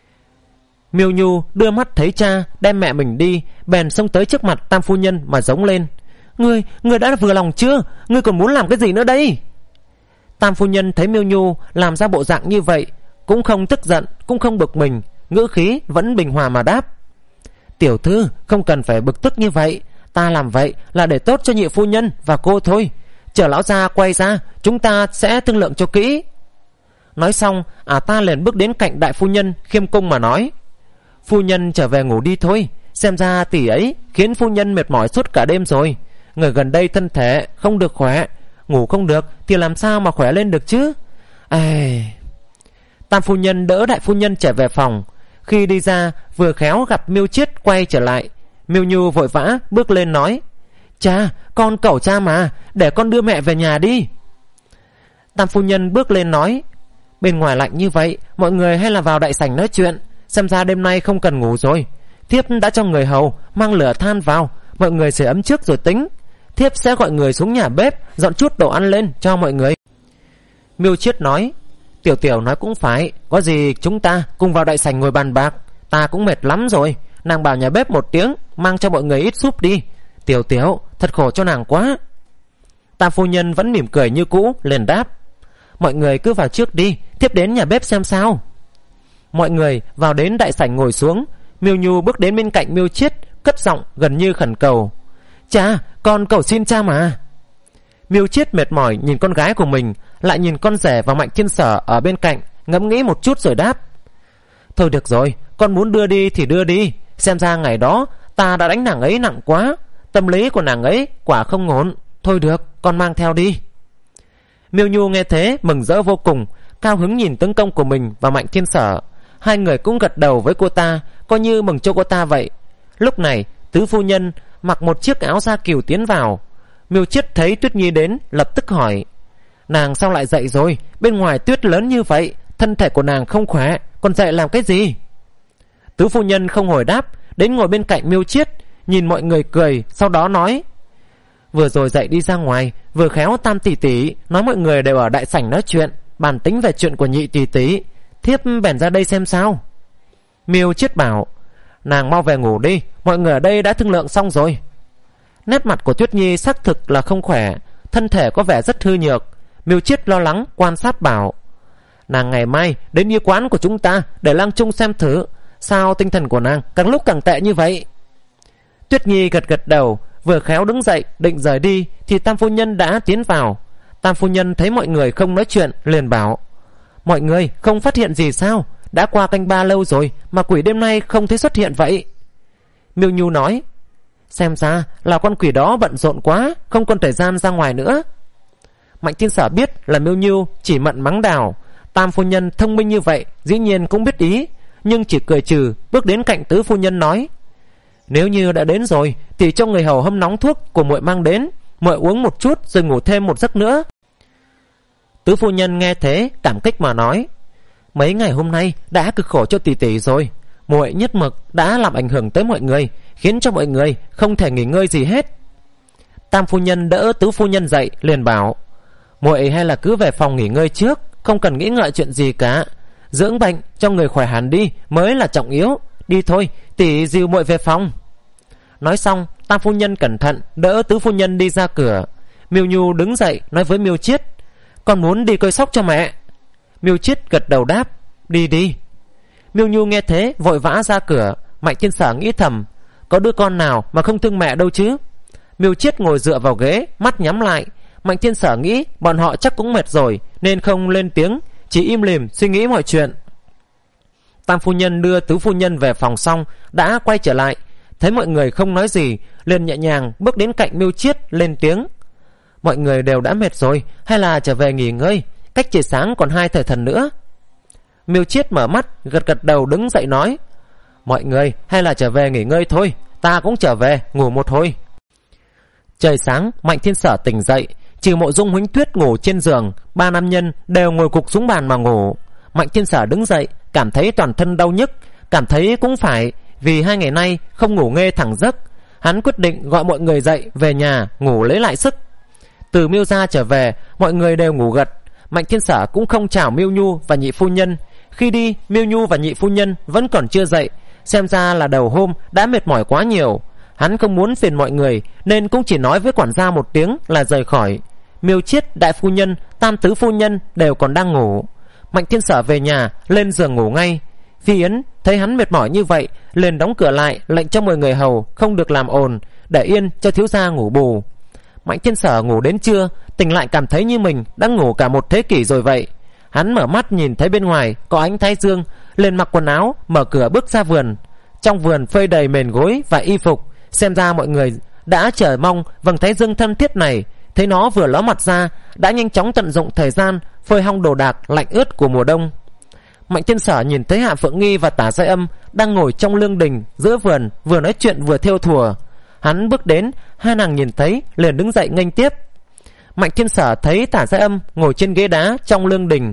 Miêu Nhu đưa mắt thấy cha đem mẹ mình đi, bèn xông tới trước mặt tam phu nhân mà giống lên: Ngươi, ngươi đã vừa lòng chưa? Ngươi còn muốn làm cái gì nữa đây? Tam phu nhân thấy Miêu Nhu làm ra bộ dạng như vậy, cũng không tức giận, cũng không bực mình, ngữ khí vẫn bình hòa mà đáp: Tiểu thư không cần phải bực tức như vậy, ta làm vậy là để tốt cho nhị phu nhân và cô thôi. Chờ lão gia quay ra, chúng ta sẽ thương lượng cho kỹ. Nói xong, à ta liền bước đến cạnh đại phu nhân, khiêm cung mà nói: Phu nhân trở về ngủ đi thôi, xem ra tỷ ấy khiến phu nhân mệt mỏi suốt cả đêm rồi. Người gần đây thân thể không được khỏe, ngủ không được thì làm sao mà khỏe lên được chứ? Ây... Tam phu nhân đỡ đại phu nhân trở về phòng. Khi đi ra, vừa khéo gặp Miêu Chiết quay trở lại. Miêu Nhu vội vã bước lên nói: Cha, con cẩu cha mà, để con đưa mẹ về nhà đi. Tam phu nhân bước lên nói: Bên ngoài lạnh như vậy, mọi người hay là vào đại sảnh nói chuyện. Xem ra đêm nay không cần ngủ rồi. Thiếp đã cho người hầu mang lửa than vào, mọi người sưởi ấm trước rồi tính. Thiếp sẽ gọi người xuống nhà bếp dọn chút đồ ăn lên cho mọi người. Miêu Chiết nói: Tiểu tiểu nói cũng phải, có gì chúng ta cùng vào đại sảnh ngồi bàn bạc. Ta cũng mệt lắm rồi, nàng bảo nhà bếp một tiếng mang cho mọi người ít súp đi. Tiểu tiểu thật khổ cho nàng quá. Tam phu nhân vẫn mỉm cười như cũ, liền đáp: Mọi người cứ vào trước đi, thiếp đến nhà bếp xem sao. Mọi người vào đến đại sảnh ngồi xuống. Miêu Nhu bước đến bên cạnh Miêu Chiết, cất giọng gần như khẩn cầu: Cha, con cầu xin cha mà. Miêu Chiết mệt mỏi nhìn con gái của mình, lại nhìn con rể và Mạnh Thiên Sở ở bên cạnh, ngẫm nghĩ một chút rồi đáp: Thôi được rồi, con muốn đưa đi thì đưa đi. Xem ra ngày đó ta đã đánh nàng ấy nặng quá. Tâm lý của nàng ấy quả không ổn. Thôi được, con mang theo đi. Miêu Nhu nghe thế mừng rỡ vô cùng, cao hứng nhìn tướng công của mình và Mạnh Thiên Sở. Hai người cũng gật đầu với cô ta, coi như mừng cho cô ta vậy. Lúc này tứ phu nhân mặc một chiếc áo da cừu tiến vào. Miêu Chiết thấy Tuyết Nhi đến, lập tức hỏi: nàng sao lại dậy rồi? Bên ngoài tuyết lớn như vậy, thân thể của nàng không khỏe, còn dậy làm cái gì? Tứ phu nhân không hồi đáp, đến ngồi bên cạnh Miêu Chiết, nhìn mọi người cười, sau đó nói: vừa rồi dậy đi ra ngoài, vừa khéo Tam tỷ tỷ nói mọi người đều ở đại sảnh nói chuyện, bàn tính về chuyện của Nhị tỷ tỷ, thiếp bèn ra đây xem sao. Miêu Chiết bảo: nàng mau về ngủ đi, mọi người ở đây đã thương lượng xong rồi. Nét mặt của Tuyết Nhi xác thực là không khỏe, thân thể có vẻ rất hư nhược. Miêu Chiết lo lắng quan sát bảo: nàng ngày mai đến y quán của chúng ta để Lang Trung xem thử, sao tinh thần của nàng càng lúc càng tệ như vậy. Tuyết Nhi gật gật đầu, vừa khéo đứng dậy định rời đi thì Tam phu nhân đã tiến vào. Tam phu nhân thấy mọi người không nói chuyện liền bảo: mọi người không phát hiện gì sao? Đã qua canh ba lâu rồi mà quỷ đêm nay không thấy xuất hiện vậy. Miêu Nhu nói: xem ra là con quỷ đó bận rộn quá, không còn thời gian ra ngoài nữa. Mạnh Thiên Sở biết là Miêu Nhu chỉ mận mắng đào. Tam phu nhân thông minh như vậy dĩ nhiên cũng biết ý, nhưng chỉ cười trừ, bước đến cạnh tứ phu nhân nói: nếu như đã đến rồi thì cho người hầu hâm nóng thuốc của muội mang đến, muội uống một chút rồi ngủ thêm một giấc nữa. Tứ phu nhân nghe thế cảm kích mà nói: mấy ngày hôm nay đã cực khổ cho tỷ tỷ rồi, muội nhất mực đã làm ảnh hưởng tới mọi người, khiến cho mọi người không thể nghỉ ngơi gì hết. Tam phu nhân đỡ tứ phu nhân dậy liền bảo: muội hay là cứ về phòng nghỉ ngơi trước, không cần nghĩ ngợi chuyện gì cả, dưỡng bệnh cho người khỏe hẳn đi mới là trọng yếu. Đi thôi, tỷ dìu muội về phòng. Nói xong, Tam phu nhân cẩn thận đỡ tứ phu nhân đi ra cửa. Miêu Nhu đứng dậy nói với Miêu Chiết: con muốn đi coi sóc cho mẹ. Miêu Chiết gật đầu đáp: đi đi. Miêu Nhu nghe thế vội vã ra cửa. Mạnh Thiên Sở nghĩ thầm: có đứa con nào mà không thương mẹ đâu chứ. Miêu Chiết ngồi dựa vào ghế, mắt nhắm lại. Mạnh Thiên Sở nghĩ bọn họ chắc cũng mệt rồi nên không lên tiếng, chỉ im lìm suy nghĩ mọi chuyện. Tam phu nhân đưa tứ phu nhân về phòng xong đã quay trở lại, thấy mọi người không nói gì liền nhẹ nhàng bước đến cạnh Miêu Chiết lên tiếng: mọi người đều đã mệt rồi, hay là trở về nghỉ ngơi, cách trời sáng còn hai thời thần nữa. Miêu Chiết mở mắt gật gật đầu đứng dậy nói: mọi người hay là trở về nghỉ ngơi thôi, ta cũng trở về ngủ một hồi. Trời sáng, Mạnh Thiên Sở tỉnh dậy, trừ Mộ Dung Huỳnh Tuyết ngủ trên giường, ba nam nhân đều ngồi gục xuống bàn mà ngủ. Mạnh Thiên Sở đứng dậy, cảm thấy toàn thân đau nhức, cảm thấy cũng phải vì hai ngày nay không ngủ nghe thẳng giấc. Hắn quyết định gọi mọi người dậy về nhà ngủ lấy lại sức. Từ Miêu gia trở về, mọi người đều ngủ gật. Mạnh Thiên Sở cũng không chào Miêu Nhu và nhị phu nhân. Khi đi, Miêu Nhu và nhị phu nhân vẫn còn chưa dậy, xem ra là đầu hôm đã mệt mỏi quá nhiều. Hắn không muốn phiền mọi người nên cũng chỉ nói với quản gia một tiếng là rời khỏi. Miêu Chiết, đại phu nhân, tam tứ phu nhân đều còn đang ngủ. Mạnh Thiên Sở về nhà lên giường ngủ ngay. Phi Yến thấy hắn mệt mỏi như vậy liền đóng cửa lại, lệnh cho mọi người hầu không được làm ồn, để yên cho thiếu gia ngủ bù. Mạnh Thiên Sở ngủ đến trưa, tỉnh lại cảm thấy như mình đã ngủ cả một thế kỷ rồi vậy. Hắn mở mắt nhìn thấy bên ngoài có ánh thái dương, liền mặc quần áo mở cửa bước ra vườn. Trong vườn phơi đầy mền gối và y phục, xem ra mọi người đã chờ mong vầng thái dương thân thiết này. Thấy nó vừa ló mặt ra, đã nhanh chóng tận dụng thời gian phơi hong đồ đạc lạnh ướt của mùa đông. Mạnh Thiên Sở nhìn thấy Hạ Phượng Nghi và Tả Giai Âm đang ngồi trong lương đình giữa vườn, vừa nói chuyện vừa thêu thùa. Hắn bước đến, hai nàng nhìn thấy liền đứng dậy nghênh tiếp. Mạnh Thiên Sở thấy Tả Giai Âm ngồi trên ghế đá trong lương đình,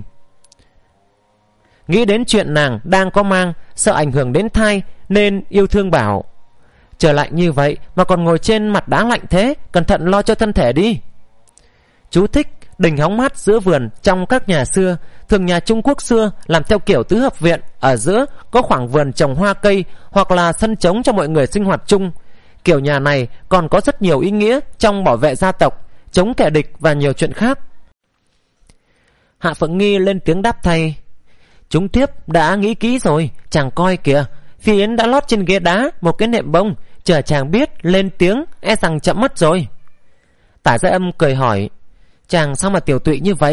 nghĩ đến chuyện nàng đang có mang, sợ ảnh hưởng đến thai nên yêu thương bảo: trời lạnh như vậy mà còn ngồi trên mặt đá lạnh thế, cẩn thận lo cho thân thể đi. Chú thích: đình hóng mát giữa vườn trong các nhà xưa, thường nhà Trung Quốc xưa làm theo kiểu tứ hợp viện, ở giữa có khoảng vườn trồng hoa cây hoặc là sân trống cho mọi người sinh hoạt chung. Kiểu nhà này còn có rất nhiều ý nghĩa trong bảo vệ gia tộc, chống kẻ địch và nhiều chuyện khác. Hạ Phượng Nghi lên tiếng đáp thay: chúng thiếp đã nghĩ kỹ rồi, chàng coi kìa, Phi Yến đã lót trên ghế đá một cái nệm bông, chờ chàng biết lên tiếng e rằng chậm mất rồi. Tả Giai Âm cười hỏi: chàng sao mà tiểu tụy như vậy,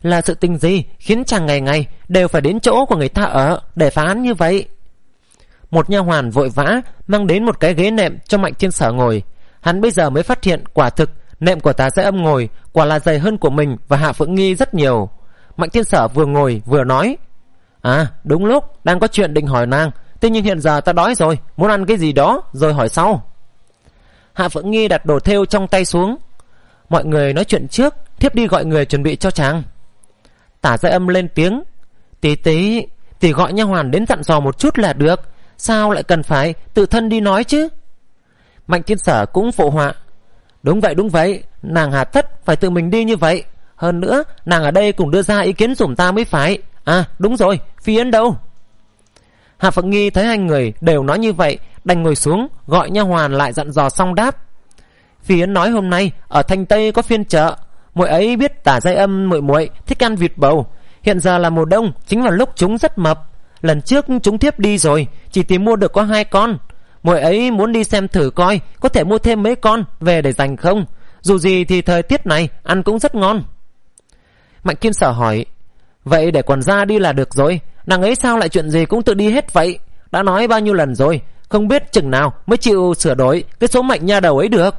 Là sự tình gì khiến chàng ngày ngày đều phải đến chỗ của người ta ở để phá án như vậy? Một nha hoàn vội vã mang đến một cái ghế nệm cho Mạnh Thiên Sở ngồi. Hắn bây giờ mới phát hiện quả thực nệm của Tả Giai Âm ngồi quả là dày hơn của mình và Hạ Phượng Nghi rất nhiều. Mạnh Thiên Sở vừa ngồi vừa nói: À đúng lúc đang có chuyện định hỏi nàng, tuy nhiên hiện giờ ta đói rồi, muốn ăn cái gì đó rồi hỏi sau. Hạ Phượng Nghi đặt đồ thêu trong tay xuống. Mọi người nói chuyện trước, thiếp đi gọi người chuẩn bị cho chàng. Tả Giai Âm lên tiếng: Tí tí, tỷ gọi nha hoàn đến dặn dò một chút là được, sao lại cần phải tự thân đi nói chứ? Mạnh Thiên Sở cũng phụ họa: Đúng vậy đúng vậy, nàng hà tất phải tự mình đi như vậy. Hơn nữa nàng ở đây cũng đưa ra ý kiến giùm ta mới phải. À đúng rồi, Phi Yến đâu? Hạ Phượng Nghi thấy hai người đều nói như vậy, đành ngồi xuống gọi nha hoàn lại dặn dò xong đáp: Phi Yến nói hôm nay ở Thanh Tây có phiên chợ, muội ấy biết Tả Giai Âm muội muội thích ăn vịt bầu. Hiện giờ là mùa đông, chính vào lúc chúng rất mập. Lần trước chúng thiếp đi rồi, chỉ tìm mua được có hai con. Muội ấy muốn đi xem thử coi có thể mua thêm mấy con về để dành không. Dù gì thì thời tiết này ăn cũng rất ngon. Mạnh Thiên Sở hỏi: Vậy để quản gia đi là được rồi, nàng ấy sao lại chuyện gì cũng tự đi hết vậy? Đã nói bao nhiêu lần rồi, không biết chừng nào mới chịu sửa đổi cái số mệnh nha đầu ấy được.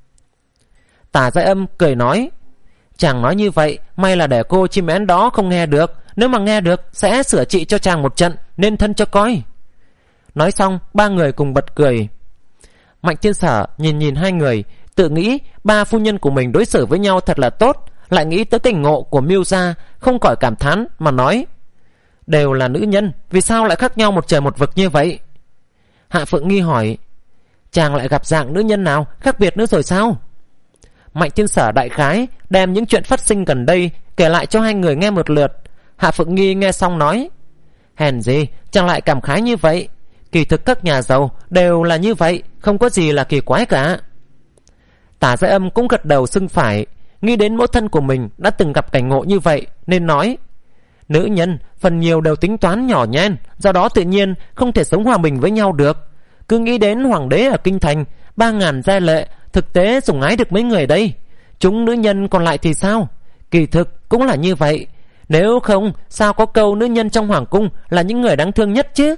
Tả Giai Âm cười nói: Chàng nói như vậy may là để cô chim én đó không nghe được, nếu mà nghe được sẽ sửa trị cho chàng một trận, nên thân cho coi. Nói xong ba người cùng bật cười. Mạnh Thiên Sở nhìn nhìn hai người, tự nghĩ ba phu nhân của mình đối xử với nhau thật là tốt, lại nghĩ tới cảnh ngộ của Miêu gia, không khỏi cảm thán mà nói: Đều là nữ nhân, vì sao lại khác nhau một trời một vực như vậy? Hạ Phượng Nghi hỏi: Chàng lại gặp dạng nữ nhân nào khác biệt nữa rồi sao? Mạnh Thiên Sở đại khái đem những chuyện phát sinh gần đây kể lại cho hai người nghe một lượt. Hạ Phượng Nghi nghe xong nói: Hèn gì chàng lại cảm khái như vậy, kỳ thực các nhà giàu đều là như vậy, không có gì là kỳ quái cả. Tả Giai Âm cũng gật đầu xưng phải, nghĩ đến mẫu thân của mình đã từng gặp cảnh ngộ như vậy nên nói: Nữ nhân phần nhiều đều tính toán nhỏ nhen, do đó tự nhiên không thể sống hòa bình với nhau được. Cứ nghĩ đến hoàng đế ở kinh thành ba ngàn gia lệ, thực tế sủng ái được mấy người đây. Chúng nữ nhân còn lại thì sao? Kỳ thực cũng là như vậy. Nếu không sao có câu nữ nhân trong hoàng cung là những người đáng thương nhất chứ?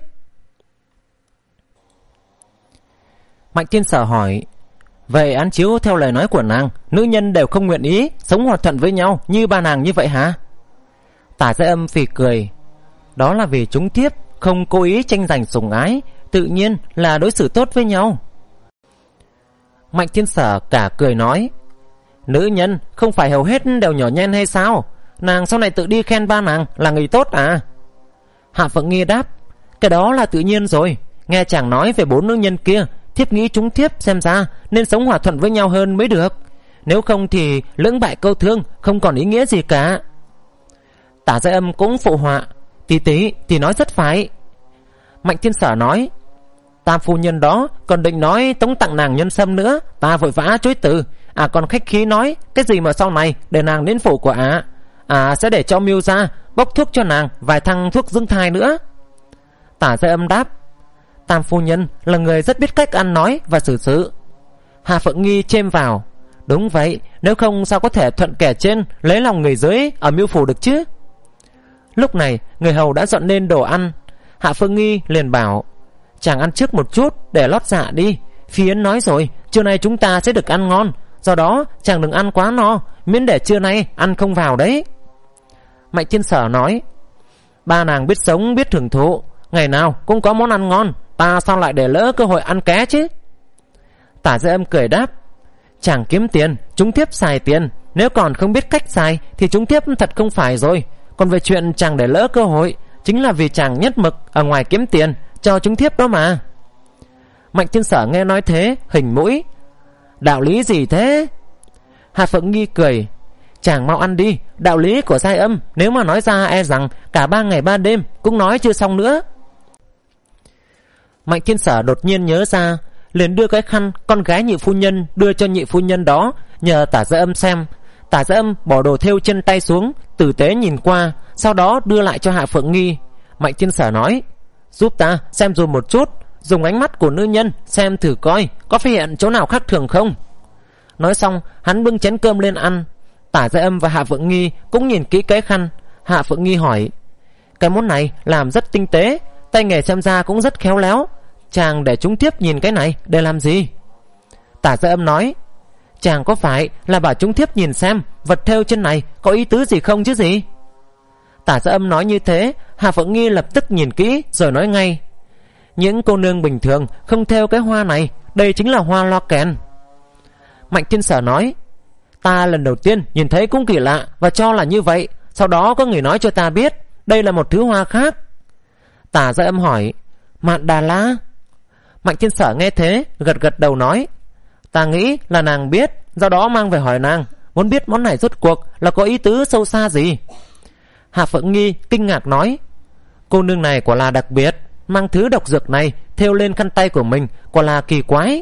Mạnh Thiên Sở hỏi: Vậy án chiếu theo lời nói của nàng, nữ nhân đều không nguyện ý sống hòa thuận với nhau như ba nàng như vậy hả? Tả Giai Âm phì cười: Đó là vì chúng thiếp không cố ý tranh giành sủng ái, tự nhiên là đối xử tốt với nhau. Mạnh Thiên Sở cả cười nói: Nữ nhân không phải hầu hết đều nhỏ nhen hay sao? Nàng sau này tự đi khen ba nàng là người tốt à? Hạ Phượng Nghi đáp: Cái đó là tự nhiên rồi. Nghe chàng nói về bốn nữ nhân kia, thiếp nghĩ chúng thiếp xem ra nên sống hòa thuận với nhau hơn mới được. Nếu không thì lưỡng bại câu thương, không còn ý nghĩa gì cả. Tả Giai Âm cũng phụ họa: Tí tí thì nói rất phải. Mạnh Thiên Sở nói: Tam phu nhân đó còn định nói tống tặng nàng nhân sâm nữa, ta vội vã chối từ. À còn khách khí nói cái gì mà sau này để nàng đến phủ của ả, à sẽ để cho Miêu gia bốc thuốc cho nàng vài thăng thuốc dưỡng thai nữa. Tả Giai Âm đáp: Tam phu nhân là người rất biết cách ăn nói và xử sự. Hạ Phượng Nghi chêm vào: Đúng vậy, nếu không sao có thể thuận kẻ trên lấy lòng người dưới ở Miêu phủ được chứ? Lúc này người hầu đã dọn lên đồ ăn. Hạ Phượng Nghi liền bảo: Chàng ăn trước một chút để lót dạ đi. Phi Yến nói rồi, trưa nay chúng ta sẽ được ăn ngon, do đó chàng đừng ăn quá no, miễn để trưa nay ăn không vào đấy. Mạnh Thiên Sở nói: Ba nàng biết sống biết hưởng thụ, ngày nào cũng có món ăn ngon, ta sao lại để lỡ cơ hội ăn ké chứ? Tả Giai Âm cười đáp: Chàng kiếm tiền, chúng thiếp xài tiền, nếu còn không biết cách xài thì chúng thiếp thật không phải rồi. Còn về chuyện chàng để lỡ cơ hội, chính là vì chàng nhất mực ở ngoài kiếm tiền cho chúng thiếp đó mà. Mạnh Thiên Sở nghe nói thế hình mũi: Đạo lý gì thế? Hạ Phượng Nghi cười: Chàng mau ăn đi, đạo lý của Giai Âm nếu mà nói ra e rằng cả ba ngày ba đêm cũng nói chưa xong nữa. Mạnh Thiên Sở đột nhiên nhớ ra, liền đưa cái khăn con gái nhị phu nhân đưa cho nhị phu nhân đó, nhờ Tả Giai Âm xem. Tả Giai Âm bỏ đồ thêu trên tay xuống, tử tế nhìn qua, sau đó đưa lại cho Hạ Phượng Nghi. Mạnh Thiên Sở nói: Giúp ta xem dùm một chút, dùng ánh mắt của nữ nhân xem thử coi có phát hiện chỗ nào khác thường không. Nói xong hắn bưng chén cơm lên ăn. Tả Giai Âm và Hạ Phượng Nghi cũng nhìn kỹ cái khăn. Hạ Phượng Nghi hỏi: cái món này làm rất tinh tế, tay nghề xem ra cũng rất khéo léo. Chàng để chúng tiếp nhìn cái này để làm gì? Tả Giai Âm nói: chàng có phải là bảo chúng tiếp nhìn xem vật thêu trên này có ý tứ gì không chứ gì? Tả Giai Âm nói như thế, Hạ Phượng Nghi lập tức nhìn kỹ rồi nói ngay: những cô nương bình thường không thêu cái hoa này, đây chính là hoa loa kèn. Mạnh Thiên Sở nói: ta lần đầu tiên nhìn thấy cũng kỳ lạ và cho là như vậy, sau đó có người nói cho ta biết đây là một thứ hoa khác. Tả Giai Âm hỏi: Mạn Đà La? Mạnh Thiên Sở nghe thế gật gật đầu nói: ta nghĩ là nàng biết, do đó mang về hỏi nàng, muốn biết món này rốt cuộc là có ý tứ sâu xa gì. Hạ Phượng Nghi kinh ngạc nói: cô nương này quả là đặc biệt, mang thứ độc dược này thêu lên khăn tay của mình quả là kỳ quái.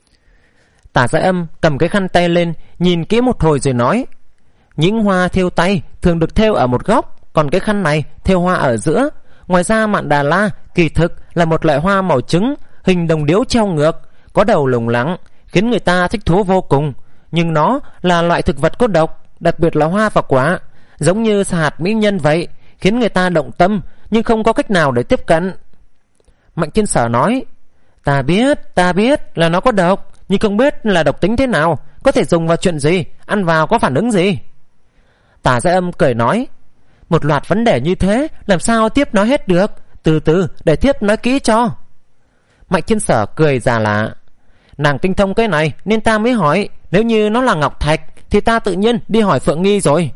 Tả Giai Âm cầm cái khăn tay lên nhìn kỹ một hồi rồi nói: những hoa thêu tay thường được thêu ở một góc, còn cái khăn này thêu hoa ở giữa. Ngoài ra Mạn Đà La kỳ thực là một loại hoa màu trứng, hình đồng điếu treo ngược, có đầu lủng lẳng, khiến người ta thích thú vô cùng. Nhưng nó là loại thực vật có độc, đặc biệt là hoa và quả, giống như hạt mỹ nhân vậy, khiến người ta động tâm nhưng không có cách nào để tiếp cận. Mạnh Thiên Sở nói: ta biết, ta biết là nó có độc, nhưng không biết là độc tính thế nào, có thể dùng vào chuyện gì, ăn vào có phản ứng gì. Tả Giai Âm cười nói: một loạt vấn đề như thế làm sao tiếp nói hết được, từ từ để tiếp nói kỹ cho. Mạnh Thiên Sở cười già lạ: nàng tinh thông cái này nên ta mới hỏi, nếu như nó là ngọc thạch thì ta tự nhiên đi hỏi Phượng Nghi rồi.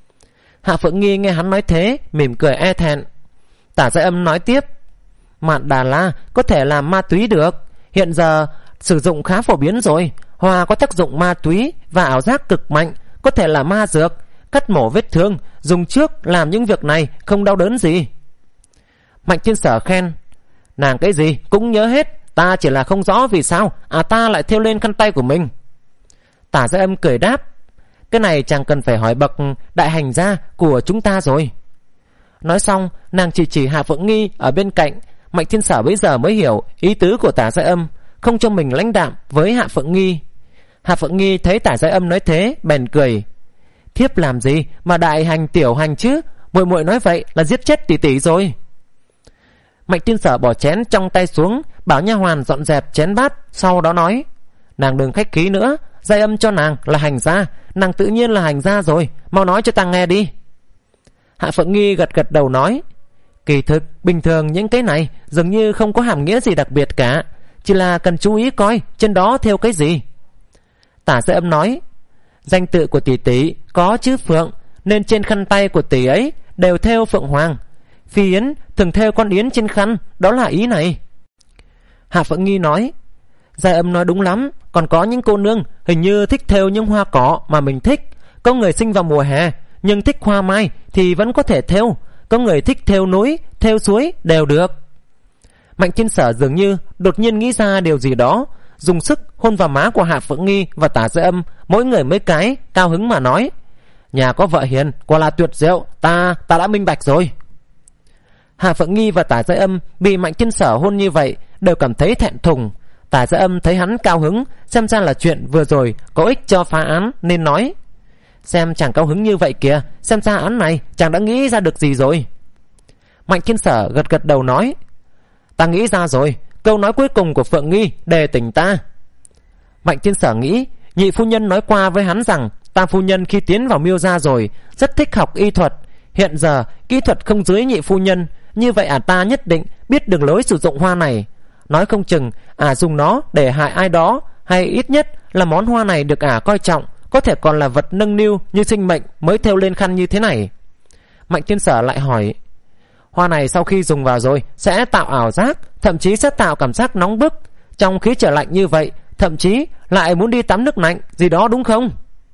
Hạ Phượng Nghi nghe hắn nói thế mỉm cười e thẹn. Tả Giai Âm nói tiếp: Mạn Đà La có thể làm ma túy được, hiện giờ sử dụng khá phổ biến rồi. Hoa có tác dụng ma túy và ảo giác cực mạnh, có thể là ma dược, cắt mổ vết thương, dùng trước làm những việc này không đau đớn gì. Mạnh Thiên Sở khen: nàng cái gì cũng nhớ hết, ta chỉ là không rõ vì sao à ta lại thêu lên khăn tay của mình. Tả Giai Âm cười đáp: cái này chẳng cần phải hỏi bậc đại hành gia của chúng ta rồi. Nói xong nàng chỉ chỉ Hạ Phượng Nghi ở bên cạnh. Mạnh Thiên Sở bây giờ mới hiểu ý tứ của Tả Giai Âm, không cho mình lãnh đạm với Hạ Phượng Nghi. Hạ Phượng Nghi thấy Tả Giai Âm nói thế bèn cười: thiếp làm gì mà đại hành tiểu hành chứ, muội muội nói vậy là giết chết tỷ tỷ rồi. Mạnh Thiên Sở bỏ chén trong tay xuống, bảo nha hoàn dọn dẹp chén bát, sau đó nói: nàng đừng khách khí nữa, Giai Âm cho nàng là hành gia, nàng tự nhiên là hành gia rồi, mau nói cho ta nghe đi. Hạ Phượng Nghi gật gật đầu nói: kỳ thực bình thường những cái này dường như không có hàm nghĩa gì đặc biệt cả, chỉ là cần chú ý coi trên đó thêu cái gì. Tả Giai Âm nói: danh tự của tỷ tỷ có chữ Phượng, nên trên khăn tay của tỷ ấy đều thêu Phượng Hoàng. Phi Yến thường thêu con yến trên khăn, đó là ý này. Hạ Phượng Nghi nói: Giai Âm nói đúng lắm, còn có những cô nương hình như thích thêu những hoa cỏ mà mình thích. Có người sinh vào mùa hè nhưng thích hoa mai thì vẫn có thể thêu, có người thích thêu núi, thêu suối đều được. Mạnh Thiên Sở dường như đột nhiên nghĩ ra điều gì đó, dùng sức hôn vào má của Hạ Phượng Nghi và Tả Giai Âm, mỗi người mấy cái, cao hứng mà nói: nhà có vợ hiền quả là tuyệt diệu, ta ta đã minh bạch rồi. Hạ Phượng Nghi và Tả Giai Âm bị Mạnh Thiên Sở hôn như vậy đều cảm thấy thẹn thùng. Tả Giai Âm thấy hắn cao hứng, xem ra là chuyện vừa rồi có ích cho phá án, nên nói: xem chàng cao hứng như vậy kìa, xem ra án này chàng đã nghĩ ra được gì rồi. Mạnh Thiên Sở gật gật đầu nói: ta nghĩ ra rồi, câu nói cuối cùng của Phượng Nghi đề tỉnh ta. Mạnh Thiên Sở nghĩ nhị phu nhân nói qua với hắn rằng tam phu nhân khi tiến vào Miêu gia rồi rất thích học y thuật, hiện giờ kỹ thuật không dưới nhị phu nhân, như vậy à ta nhất định biết đường lối sử dụng hoa này. Nói không chừng à dùng nó để hại ai đó, hay ít nhất là món hoa này được ả coi trọng, có thể còn là vật nâng niu như sinh mệnh mới thêu lên khăn như thế này. Mạnh Thiên Sở lại hỏi: hoa này sau khi dùng vào rồi sẽ tạo ảo giác, thậm chí sẽ tạo cảm giác nóng bức, trong khí trời lạnh như vậy thậm chí lại muốn đi tắm nước lạnh gì đó đúng không?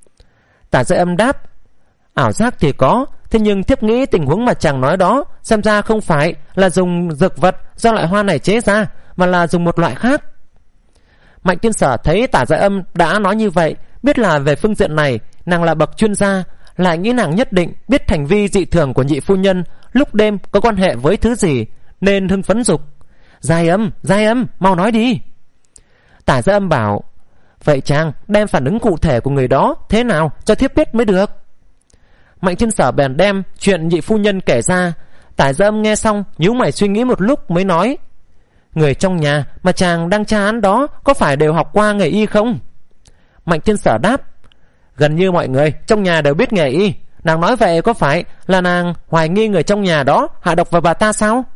Tả Giai Âm đáp: ảo giác thì có, thế nhưng thiếp nghĩ tình huống mà chàng nói đó xem ra không phải là dùng dược vật do loại hoa này chế ra, mà là dùng một loại khác. Mạnh Thiên Sở thấy Tả Giai Âm đã nói như vậy, biết là về phương diện này nàng là bậc chuyên gia, lại nghĩ nàng nhất định biết hành vi dị thường của nhị phu nhân lúc đêm có quan hệ với thứ gì, nên hưng phấn dục: Giai Âm, Giai Âm, mau nói đi. Tả Giai Âm bảo: vậy chàng đem phản ứng cụ thể của người đó thế nào cho thiếp biết mới được. Mạnh Thiên Sở bèn đem chuyện nhị phu nhân kể ra. Tả Gia Âm nghe xong nhíu mày suy nghĩ một lúc mới nói: người trong nhà mà chàng đang tra án đó có phải đều học qua nghề y không? Mạnh Thiên Sở đáp: gần như mọi người trong nhà đều biết nghề y. Nàng nói vậy có phải là nàng hoài nghi người trong nhà đó hạ độc vào bà ta sao?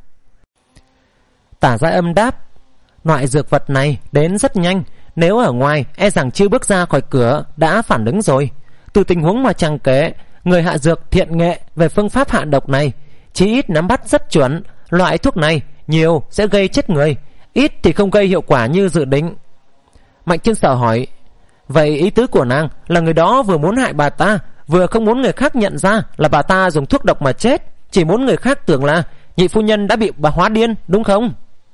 Tả Gia Âm đáp: loại dược vật này đến rất nhanh, nếu ở ngoài e rằng chưa bước ra khỏi cửa đã phản ứng rồi. Từ tình huống mà chàng kể, người hạ dược thiện nghệ về phương pháp hạ độc này chí ít nắm bắt rất chuẩn. Loại thuốc này nhiều sẽ gây chết người, ít thì không gây hiệu quả như dự định. Mạnh Thiên Sở hỏi: vậy ý tứ của nàng là người đó vừa muốn hại bà ta, vừa không muốn người khác nhận ra là bà ta dùng thuốc độc mà chết, chỉ muốn người khác tưởng là nhị phu nhân đã bị bà hóa điên, đúng không?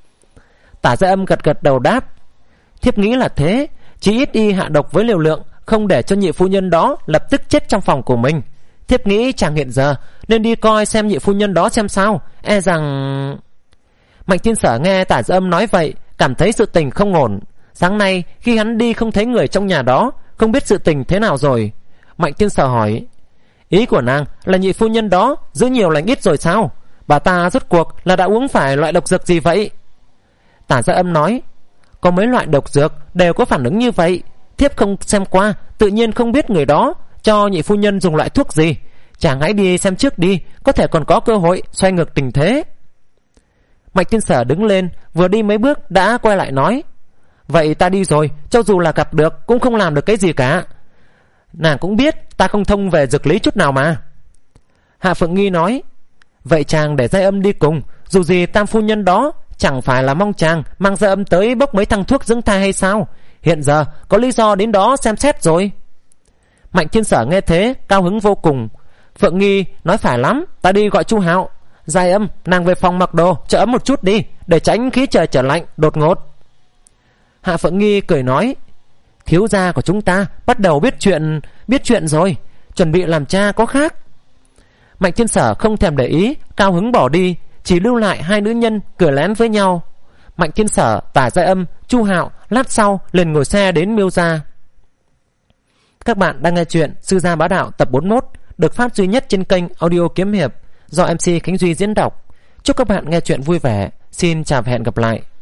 Tả Gia Âm gật gật đầu đáp: thiếp nghĩ là thế. Chí ít y hạ độc với liều lượng không để cho nhị phu nhân đó lập tức chết trong phòng của mình. Thiếp nghĩ chàng hiện giờ nên đi coi xem nhị phu nhân đó xem sao. E rằng... Mạnh Thiên Sở nghe Tả Gia Âm nói vậy, cảm thấy sự tình không ổn. Sáng nay khi hắn đi không thấy người trong nhà đó, không biết sự tình thế nào rồi. Mạnh Thiên Sở hỏi: ý của nàng là nhị phu nhân đó giữ nhiều lành ít rồi sao? Bà ta rốt cuộc là đã uống phải loại độc dược gì vậy? Tả Gia Âm nói: có mấy loại độc dược đều có phản ứng như vậy. Thiếp không xem qua, tự nhiên không biết người đó cho nhị phu nhân dùng loại thuốc gì. Chàng hãy đi xem trước đi, có thể còn có cơ hội xoay ngược tình thế. Mạnh Thiên Sở đứng lên, vừa đi mấy bước đã quay lại nói: vậy ta đi rồi, cho dù là gặp được cũng không làm được cái gì cả. Nàng cũng biết ta không thông về dược lý chút nào mà. Hạ Phượng Nghi nói: vậy chàng để Gia Âm đi cùng, dù gì tam phu nhân đó chẳng phải là mong chàng mang Gia Âm tới bốc mấy thằng thuốc dưỡng thai hay sao? Hiện giờ có lý do đến đó xem xét rồi. Mạnh Thiên Sở nghe thế cao hứng vô cùng. Phượng Nghi nói: phải lắm, ta đi gọi Chu Hạo. Gia Âm, nàng về phòng mặc đồ cho ấm một chút đi, để tránh khí trời trở lạnh đột ngột. Hạ Phượng Nghi cười nói: thiếu gia của chúng ta bắt đầu biết chuyện biết chuyện rồi, chuẩn bị làm cha có khác. Mạnh Thiên Sở không thèm để ý, cao hứng bỏ đi, chỉ lưu lại hai nữ nhân cười lén với nhau. Mạnh Thiên Sở, Tả Gia Âm, Chu Hạo lát sau liền ngồi xe đến Miêu gia. Các bạn đang nghe chuyện Sư Gia Bá Đạo tập bốn mươi mốt, được phát duy nhất trên kênh Audio Kiếm Hiệp do em xê Khánh Duy diễn đọc. Chúc các bạn nghe chuyện vui vẻ. Xin chào và hẹn gặp lại.